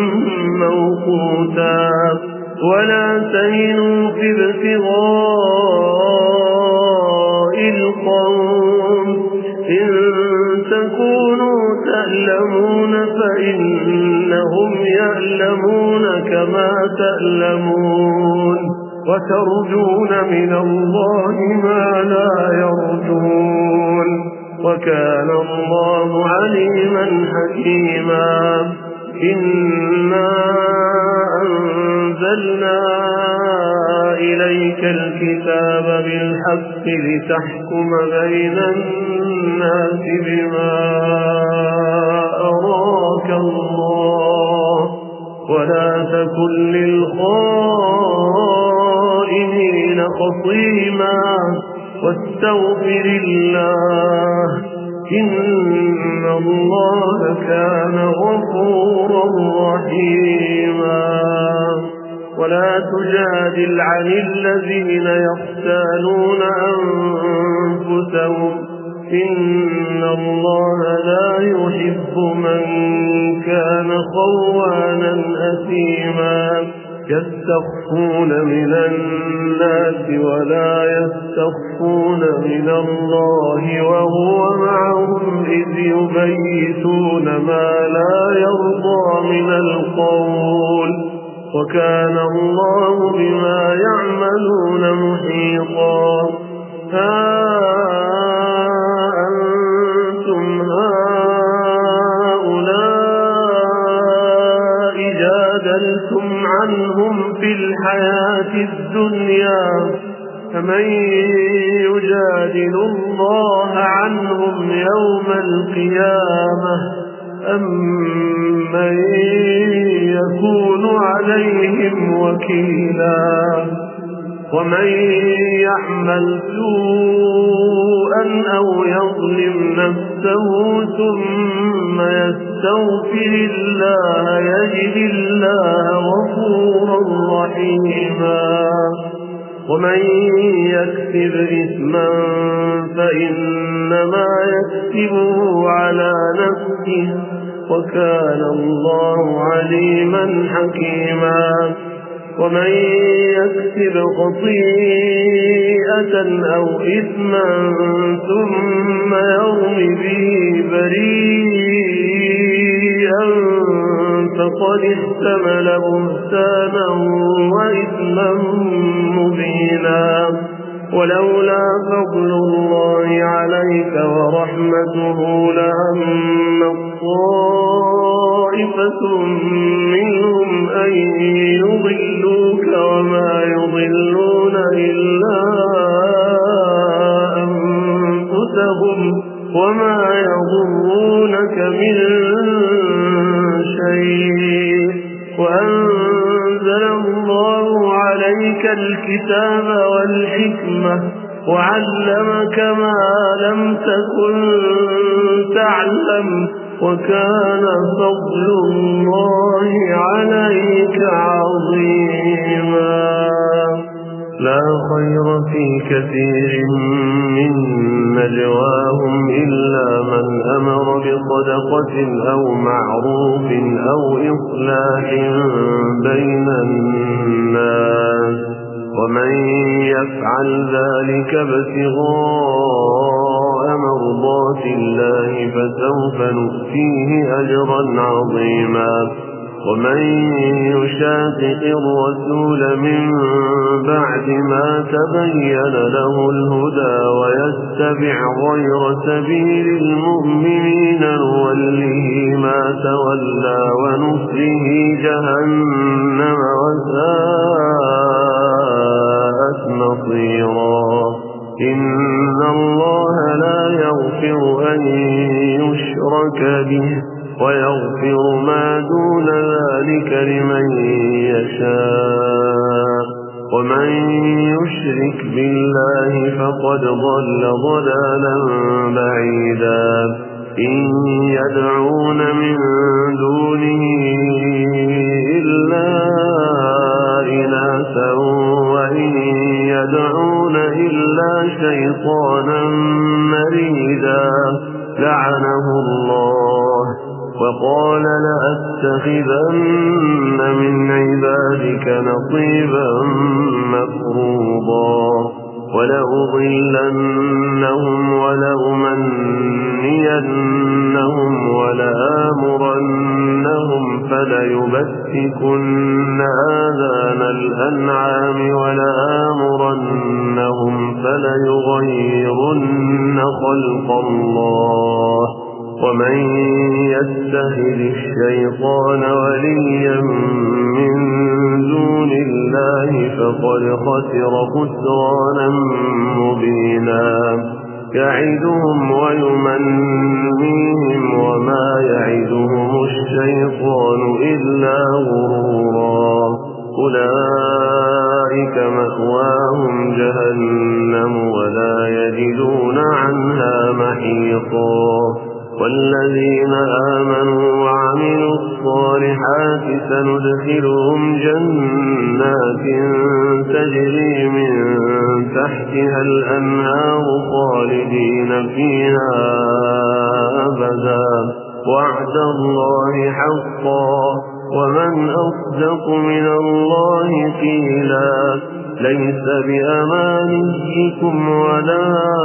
[SPEAKER 1] موقوتا ولا تهنوا في ابتغاء القوم إن تكونوا تألمون فإنهم يألمون كما تألمون وترجون من الله ما لا يرجون وكان الله عليما حكيما إنا أنزلنا إليك الكتاب بالحق لتحكم بين الناس بما أراك الله ولا تكن للخائنين خصيما واستغفر الله إن الله كان غفورا رحيما ولا تجادل عن الذين يختالون أنفسهم إن الله لا يحب من كان خوانا أثيما يستخفون من الناس ولا يستخفون من الله وهو معهم إذ يبيتون ما لا يرضى من القول وكان الله بما يعملون محيطا ها أنتم هؤلاء جادلتم عنهم في الحياة الدنيا فمن يجادل الله عنهم يوم القيامة أم من يكون عليهم وكيلا ومن يعمل سوءا أو يظلم نفسه ثم يستغفر الله يجد الله غفورا رحيما ومن يكسب إثما فإنما يكسبه على نفسه وكان الله عليما حكيما ومن يكسب خطيئة أو إثما ثم يرم به بريئا فقد احتمل بهتانا وإثما مبينا ولولا فضل الله عليك ورحمته لهم طائفة منهم أن يضلوك وما يضلون إلا أنفسهم وما يضرونك من شيء وأنزل الله عليك الكتاب والحكمة وعلمك ما لم تكن تعلم وكان فضل الله عليك عظيما لا خير في كثير من نجواهم إلا من أمر بصدقة أو معروف أو إصلاح بين الناس ومن يفعل ذلك ابتغاء مرضات الله فسوف نؤتيه أجرا عظيما ومن يشاقق الرسول من بعد ما تبين له الهدى ويتبع غير سبيل المؤمنين نوله ما تولى ونصله جهنم وساءت مصيرا إن الله لا يغفر أن يشرك به ويغفر ما دون ذلك لمن يشاء ومن يشرك بالله فقد ضل ضلالا بعيدا إن يدعون من دونه إلا إناثا وإن يدعون إلا شيطانا مريدا لعنه الله وقال لأتخذن من عبادك نصيبا مفروضا ولأضلنهم ولأمنينهم ولآمرنهم فليبتكن آذان الأنعام ولآمرنهم فليغيرن خلق الله ومن يتخذ الشيطان وليا من دون الله فقد خسر خسرانا مبينا يعدهم ويمنيهم وما يعدهم الشيطان إلا غرورا أولئك مأواهم جهنم ولا يجدون عنها محيطا والذين آمنوا وعملوا الصالحات سندخلهم جنات تجري من تحتها الأنهار خالدين فيها أبدا وعد الله حقا ومن أصدق من الله قيلا ليس بأمانيكم ولا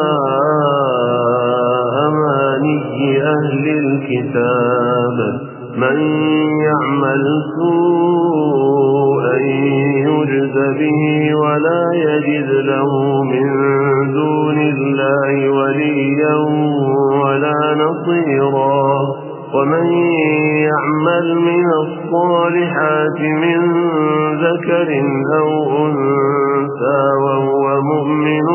[SPEAKER 1] أماني أهل الكتاب من يعمل سوءا يجز به ولا يجد له من دون الله وليا ولا نصيرا ومن يعمل من الصالحات من ذكر أو أنثى وهو مؤمن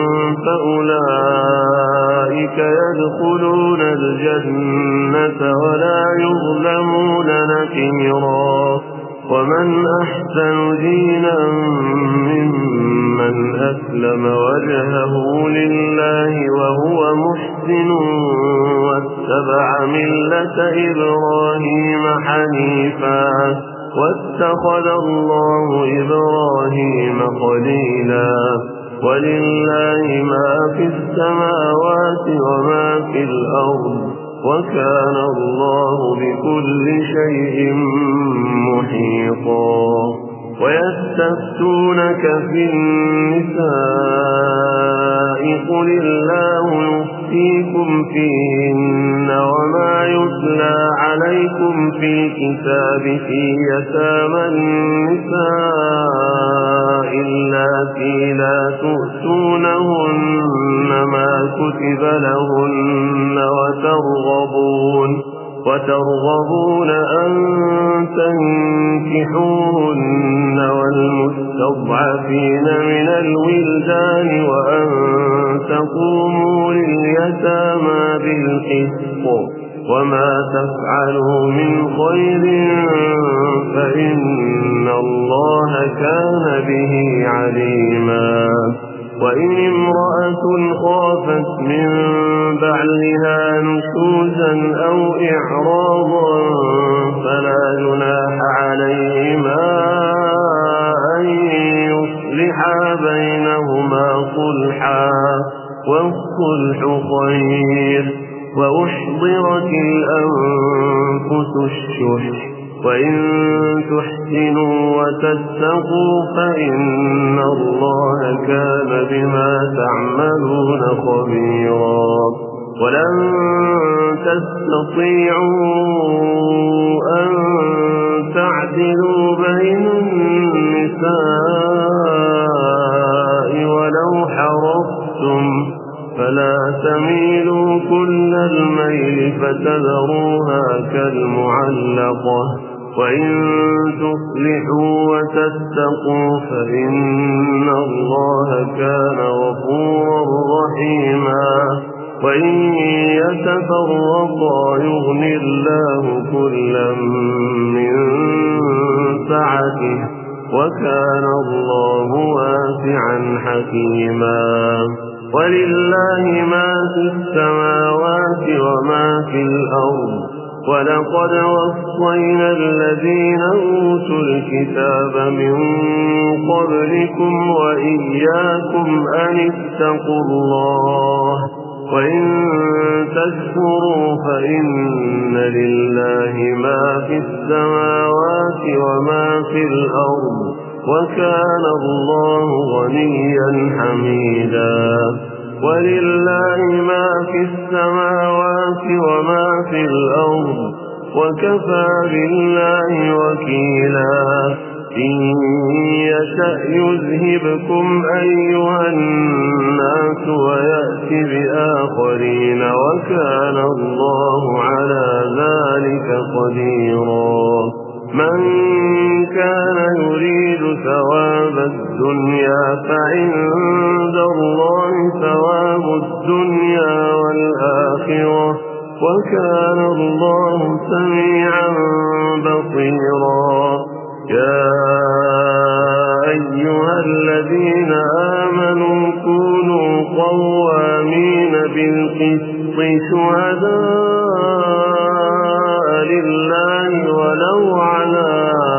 [SPEAKER 1] فأولئك يدخلون الجنة ولا يظلمون نكيرا ومن أحسن دينا ممن أسلم وجهه لله وهو محسن واتبع ملة إبراهيم حنيفا واتخذ الله إبراهيم خليلا ولله ما في السماوات وما في الأرض وكان الله بكل شيء محيطا ويستفتونك في النساء قل الله يفتيكم فيهن وما يتلى عليكم في الكتاب في يتامى النساء اللاتي لا تؤتونهن ما كتب لهن وترغبون وترغبون أن تنكحوهن والمستضعفين من الولدان وأن تقوموا لليتامى بالقسط وما تفعلوا من خير فإن الله كان به عليما وإن امرأة خافت من بعلها نشوزا أو إعراضا فلا جناح عليهما أن يصلحا بينهما صلحا والصلح خير وأحضرت الأنفس الشح وإن تحسنوا وتتقوا فإن الله كان بما تعملون خبيرا ولن تستطيعوا أن تعدلوا بين النساء ولو حرصتم فلا تميلوا كل الميل فتذروها كالمعلقة وإن تصلحوا وتتقوا فإن الله كان غفورا رحيما وإن يتفرقا يغن الله كلا من سعته وكان الله واسعا حكيما ولله ما في السماوات وما في الأرض ولقد وصينا الذين أوتوا الكتاب من قبلكم وإياكم أن اتقوا الله وإن تكفروا فإن لله ما في السماوات وما في الأرض وكان الله غنيا حميدا ولله ما في السماوات وما في الأرض وكفى بالله وكيلا إن يشأ يذهبكم أيها الناس ويأتي بآخرين وكان الله على ذلك قديرا من كان يريد ثواب الدنيا فعند الله ثواب الدنيا والآخرة وكان الله سميعا بصيرا يا أيها الذين آمنوا كونوا قوامين بالقسط شهداء لله ولو على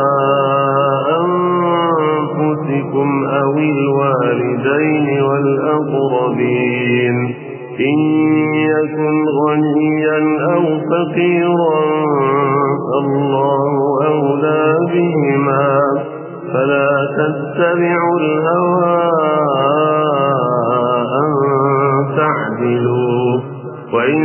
[SPEAKER 1] أنفسكم أو الوالدين والأقربين إن يكن غنيا أو فقيرا فالله أولى بهما فلا تتبعوا الهوى أن تعدلوا وإن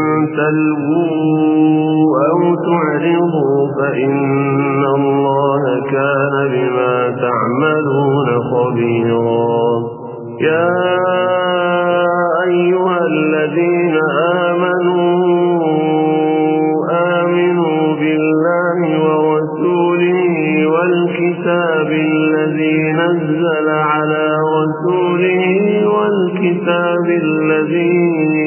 [SPEAKER 1] تلووا أو تعرضوا فإن الله كان بما تعملون خبيرا يا أيها الذين آمنوا آمنوا بالله ورسوله والكتاب الذي نزل على رسوله والكتاب الذي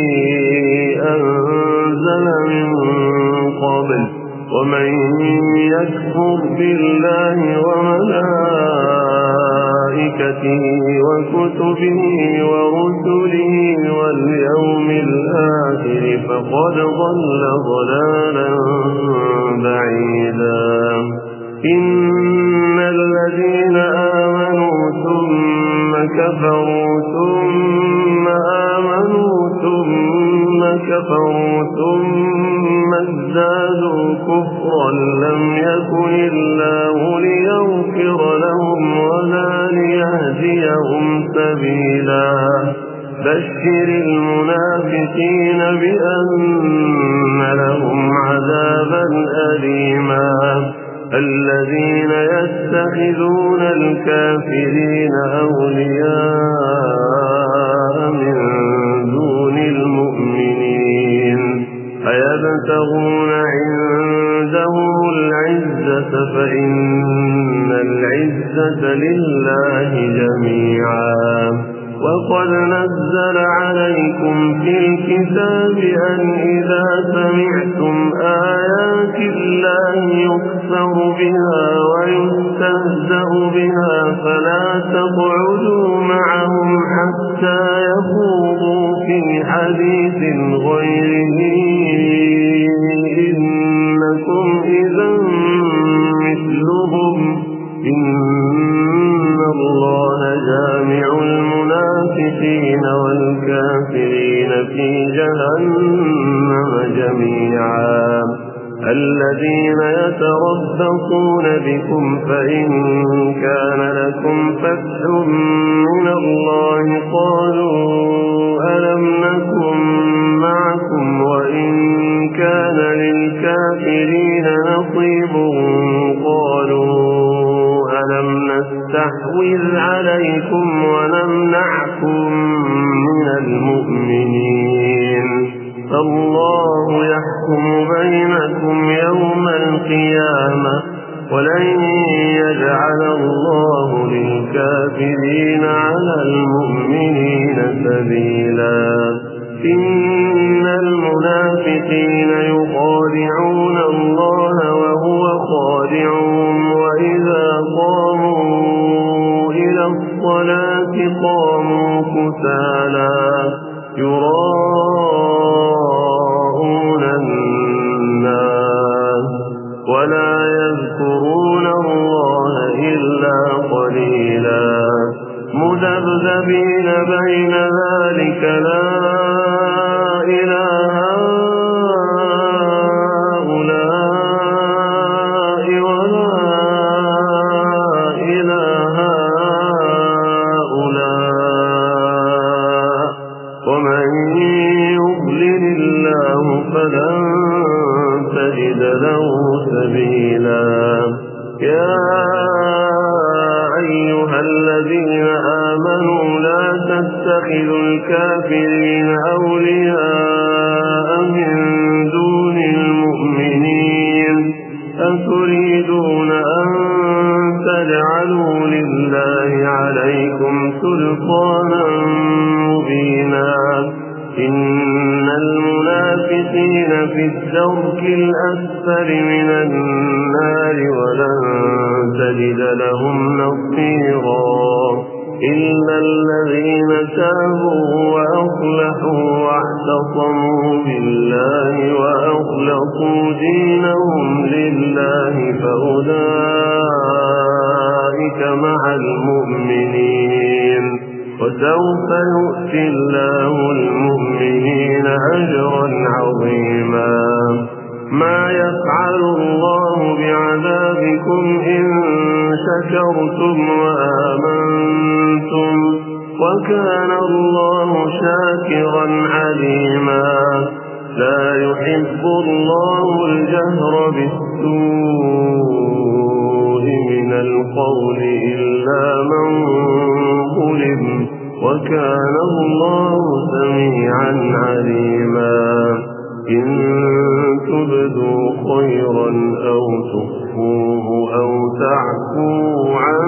[SPEAKER 1] أنزل من قبل ومن يكفر بالله وملائكته وملائكته وكتبه ورسله واليوم الآخر فقد ضل ضلالا بعيدا. إن الذين آمنوا ثم كفروا ثم آمنوا ثم كفروا ثم ازدادوا كفرا لم يكن الله ليغفر لهم ولا ليهديهم سبيلا. بشر المنافقين بأن لهم عذابا أليما. الذين يتخذون الكافرين أولياء من دون المؤمنين أيبتغون عندهم العزة فإن العزة لله جميعا. وقد نزل عليكم في الكتاب أن إذا سمعتم آيات الله يكفر بها ويستهزأ بها فلا تقعدوا معهم حتى يخوضوا في حديث غيره إنكم إذا مثلهم. إن الله جامع المنافقين والكافرين في جهنم جميعا. الذين يتربصون بكم فإن كان لكم فتح من الله قالوا ألم نكن معكم وإن كان للكافرين نصيب قالوا ألم نستحوذ عليكم ونمنعكم من المؤمنين فالله يحكم بينكم يوم القيامة ولن يجعل الله للكافرين على المؤمنين سبيلا. إن المنافقين يخادعون الله وهو خادعهم وإذا قاموا إلى الصلاة قاموا كسالى يراءون الناس ولا يذكرون الله إلا قليلا. مذبذبين بين ذلك لا إله هؤلاء ولا إله هؤلاء ومن يضلل الله فلن تجد له سبيلا. يا أيها الذين آمنوا لا تتخذوا الكافرين أولياء من دون المؤمنين أتريدون أن تجعلوا لله عليكم سلطانا مبينا. إن المنافقين في الدرك الأسفل من النار ولن تجد لهم نصيرا إلا الذين تابوا وأصلحوا واعتصموا بالله وأخلصوا دينهم لله فأولئك مع المؤمنين وسوف يؤتي الله المؤمنين أجرا عظيما. ما يفعل الله بعذابكم إن شكرتم وآمنتم وكان الله شاكرا عليما. لا يحب الله الجهر بالسوء من القول إلا من ظلم وكان الله سميعا عليما. إن تبدوا خيرا أو تخفوه أو تعفوا عن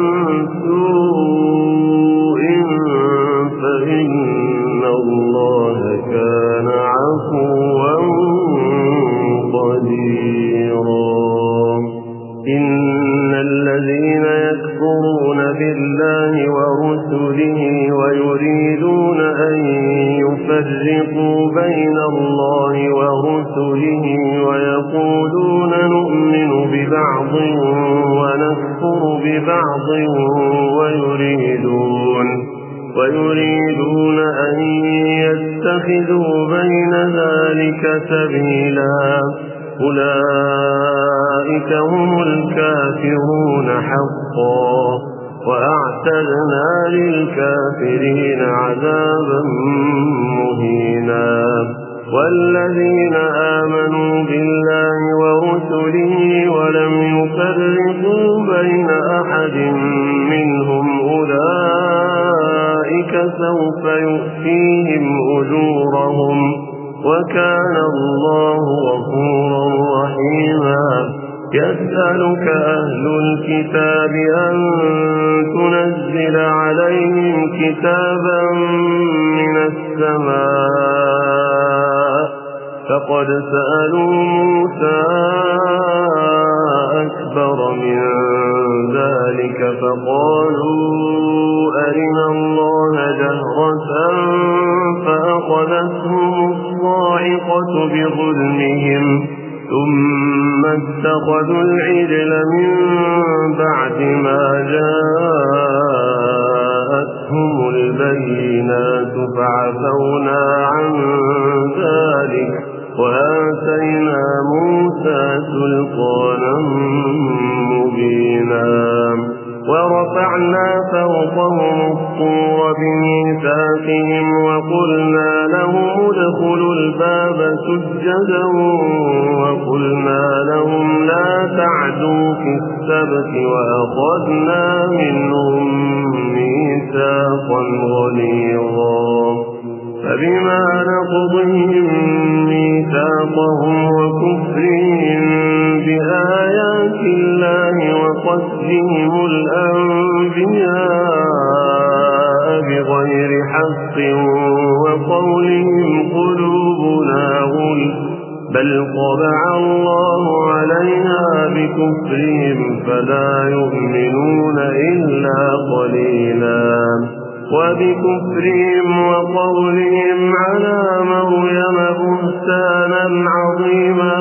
[SPEAKER 1] سوء فإن الله كان عفوا قديرا. إن الذين يكفرون بالله ورسله ويريدون أن يفرقوا بين الله ورسله ويقولون نؤمن ببعض ونكفر ببعض ويريدون ويريدون أن يتخذوا بين ذلك سبيلا أولئك هم الكافرون حقا وأعتدنا للكافرين عذابا مهينا والذين آمنوا بالله ورسله ولم يفرقوا بين أحد منهم أولئك سوف يؤتيهم أجورهم وكان الله غفورا رحيما يسألك أهل الكتاب أن تنزل عليهم كتابا من السماء فقد سألوا موسى أكبر من ذلك فقالوا أرنا الله جهرة فأخذتهم الصاعقة بظلمهم ثم اتخذوا العجل من بعد ما جاءتهم البينات فعفونا عن ذلك وآتينا موسى سلطانا مبينا ورفعنا فوقهم الطور بميثاقهم وقلنا لهم ادخلوا الباب سجدا وقلنا لهم لا تعدوا في السبت وأخذنا منهم ميثاقا غليظا فبما نقضهم ميثاقهم وكفرهم بآيات الله وقتلهم الأنبياء بغير حق وقولهم قلوبنا غلف بل طبع الله عليها بكفرهم فلا يؤمنون إلا قليلا وبكفرهم وقولهم على مريم بهتانا عظيما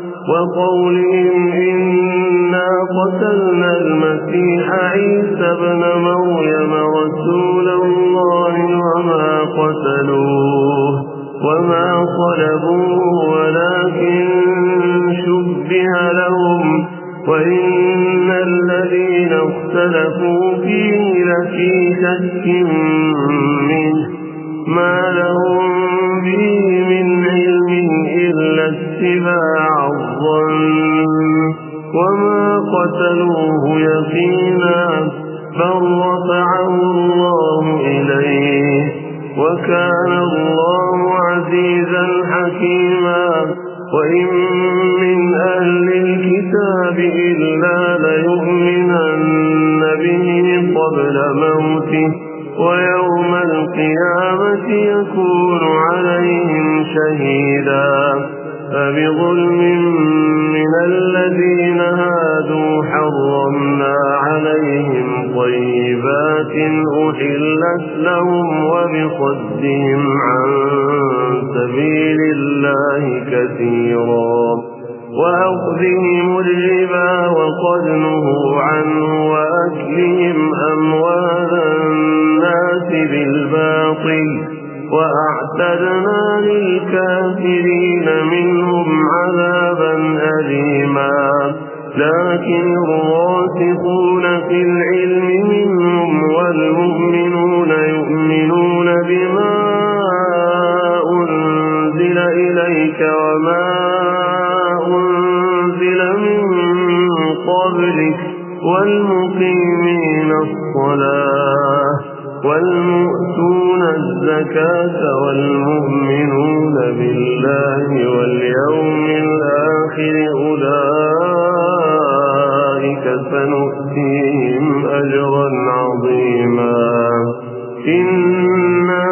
[SPEAKER 1] وقولهم إنا قتلنا المسيح عيسى ابن مريم رسول الله وما قتلوه وما صلبوه ولكن شبه لهم وإن الذين اختلفوا فيه لفي شك منه ما لهم به من علم إلا اتباع الظن وما قتلوه يقينا بل رفعه الله إليه وكان الله عزيزا حكيما وإن من أهل الكتاب إلا ليؤمنن به قبل موته ويوم القيامة يكون عليهم شهيدا فبظلم من الذين هادوا حرمنا عليهم طيبات أحلت لهم وبصدهم عن سبيل الله كثيرا وأخذهم الربا وقد نهوا عنه وأكلهم أموال الناس بالباطل وأعتدنا للكافرين منهم عذابا أليما لكن الراسخون في العلم منهم والمؤمنون يؤمنون بما أنزل إليك وما أنزل من قبلك والمقيمين الصلاة والمؤتون الزكاة والمؤمنون بالله واليوم الآخر أولئك سنؤتيهم أجرا عظيما إنا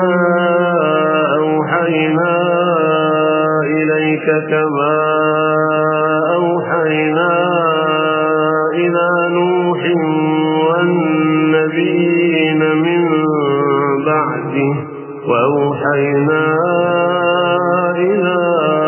[SPEAKER 1] أوحينا إليك كما أوحينا إلى نوح والنبيين من رحمته وأوحينا إلى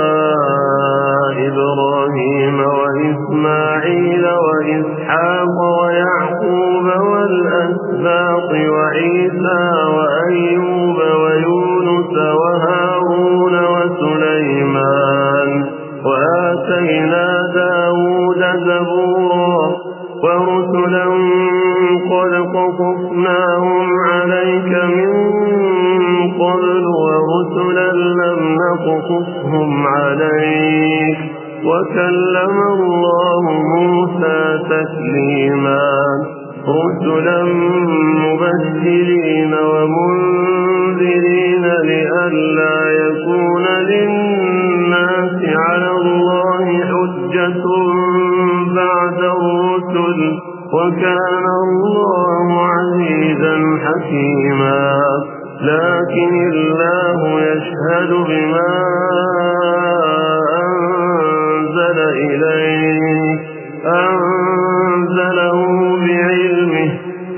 [SPEAKER 1] إبراهيم وإسماعيل وإسحاق ويعقوب والأسباط وعيسى وأيوب ويونس وهارون وسليمان وآتينا داود زبورا ورسلا قد قصصناهم عليك من قبل ورسلا لم نقصصهم عليك وكلم الله موسى تكليما رسلا مبشرين ومنذرين لئلا يكون للناس على الله حجة بعد الرسل وكان الله عزيزا حكيما لكن الله يشهد بما أنزل إليك أنزله بعلمه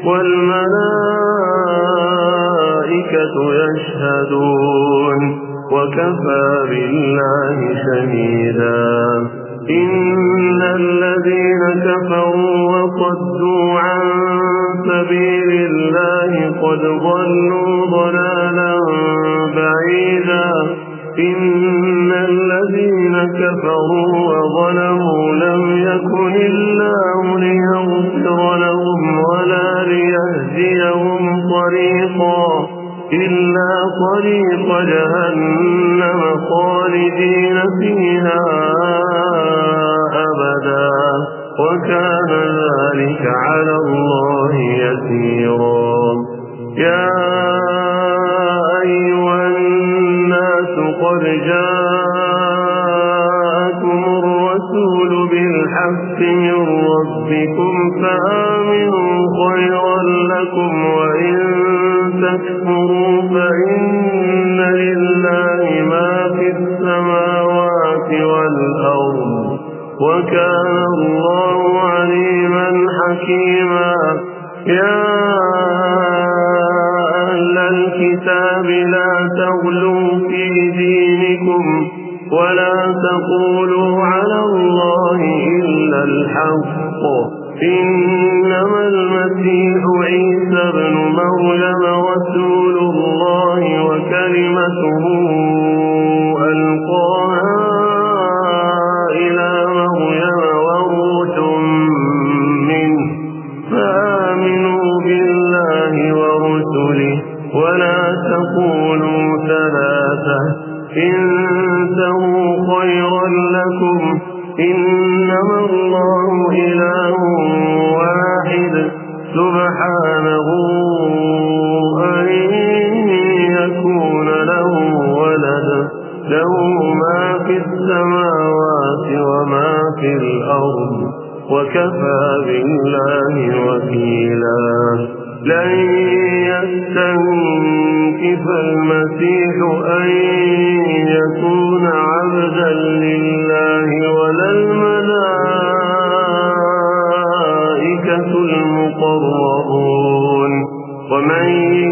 [SPEAKER 1] والملائكة يشهدون وكفى بالله شهيدا إن الذين كفروا وصدوا عن سبيل الله قد ضلوا ضلالا بعيدا إن الذين كفروا وظلموا لم يكن الله ليغفر لهم ولا ليهديهم طريقا إلا طريق جهنم خالدين فيها أبدا وكان ذلك على الله يسيرا يا أيها الناس قد جاءكم الرسول بالحق من ربكم فآمنوا خيرا لكم وإن تكفروا فإن لله ما في السماوات والأرض وكان الله عليما حكيما يا أهل الكتاب لا تغلوا في دينكم ولا تقولوا على الله إلا الحق إنما المسيح عيسى ابن مريم رسول الله وكلمته ألقاها إلى مريم وروح منه فآمنوا بالله ورسله ولا تقولوا ثلاثة انتهوا خيرا لكم إنما الله إله واحد سبحانه أن يكون له ولد له ما في السماوات وما في الأرض وكفى بالله وكيلا لن يستنكف المسيح أن يكون عبدا لله ولا الملائكة المقربون ومن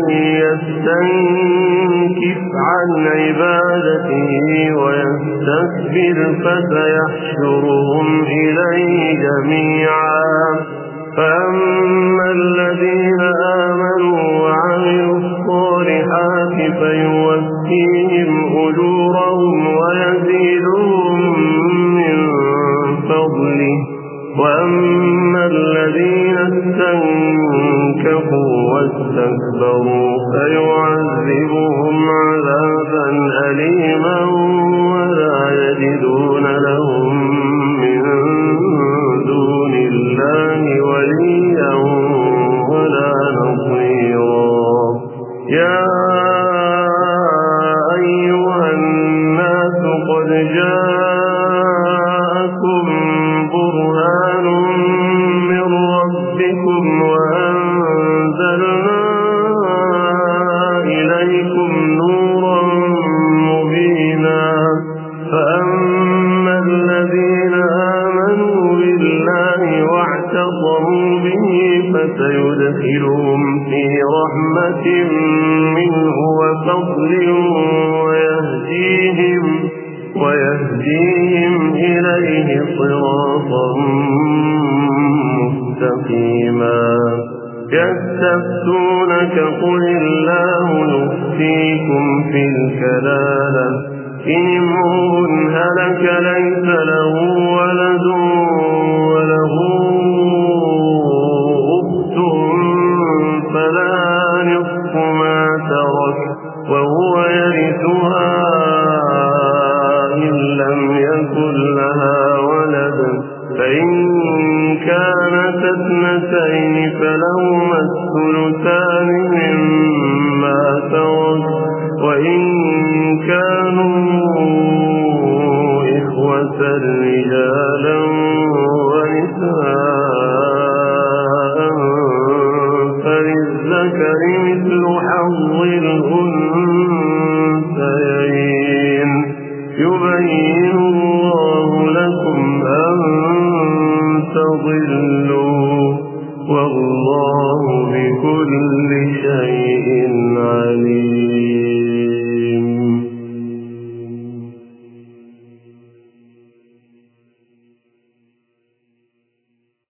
[SPEAKER 1] يستنكف عن عبادته ويستكبر فسيحشرهم إليه جميعا فأما الذين آمنوا وعملوا الصالحات فيوفيهم أجورهم ويزيدهم من فضله وأما الذين استنكفوا واستكبروا فيعذبهم عذابا أليما ولا يجدون لهم من دون الله وليا ولا نصيرا يا أيها الناس قد جاءكم برهان من ربكم وأنزلنا إليكم نورا مبينا فأما الذين آمنوا بالله واعتصموا به فسيدخلهم في رحمة منه فضل ويهديهم, ويهديهم إليه صراطا مستقيما. يستفتونك قل الله يفتيكم في الكلالة إن امرؤ هلك ليس له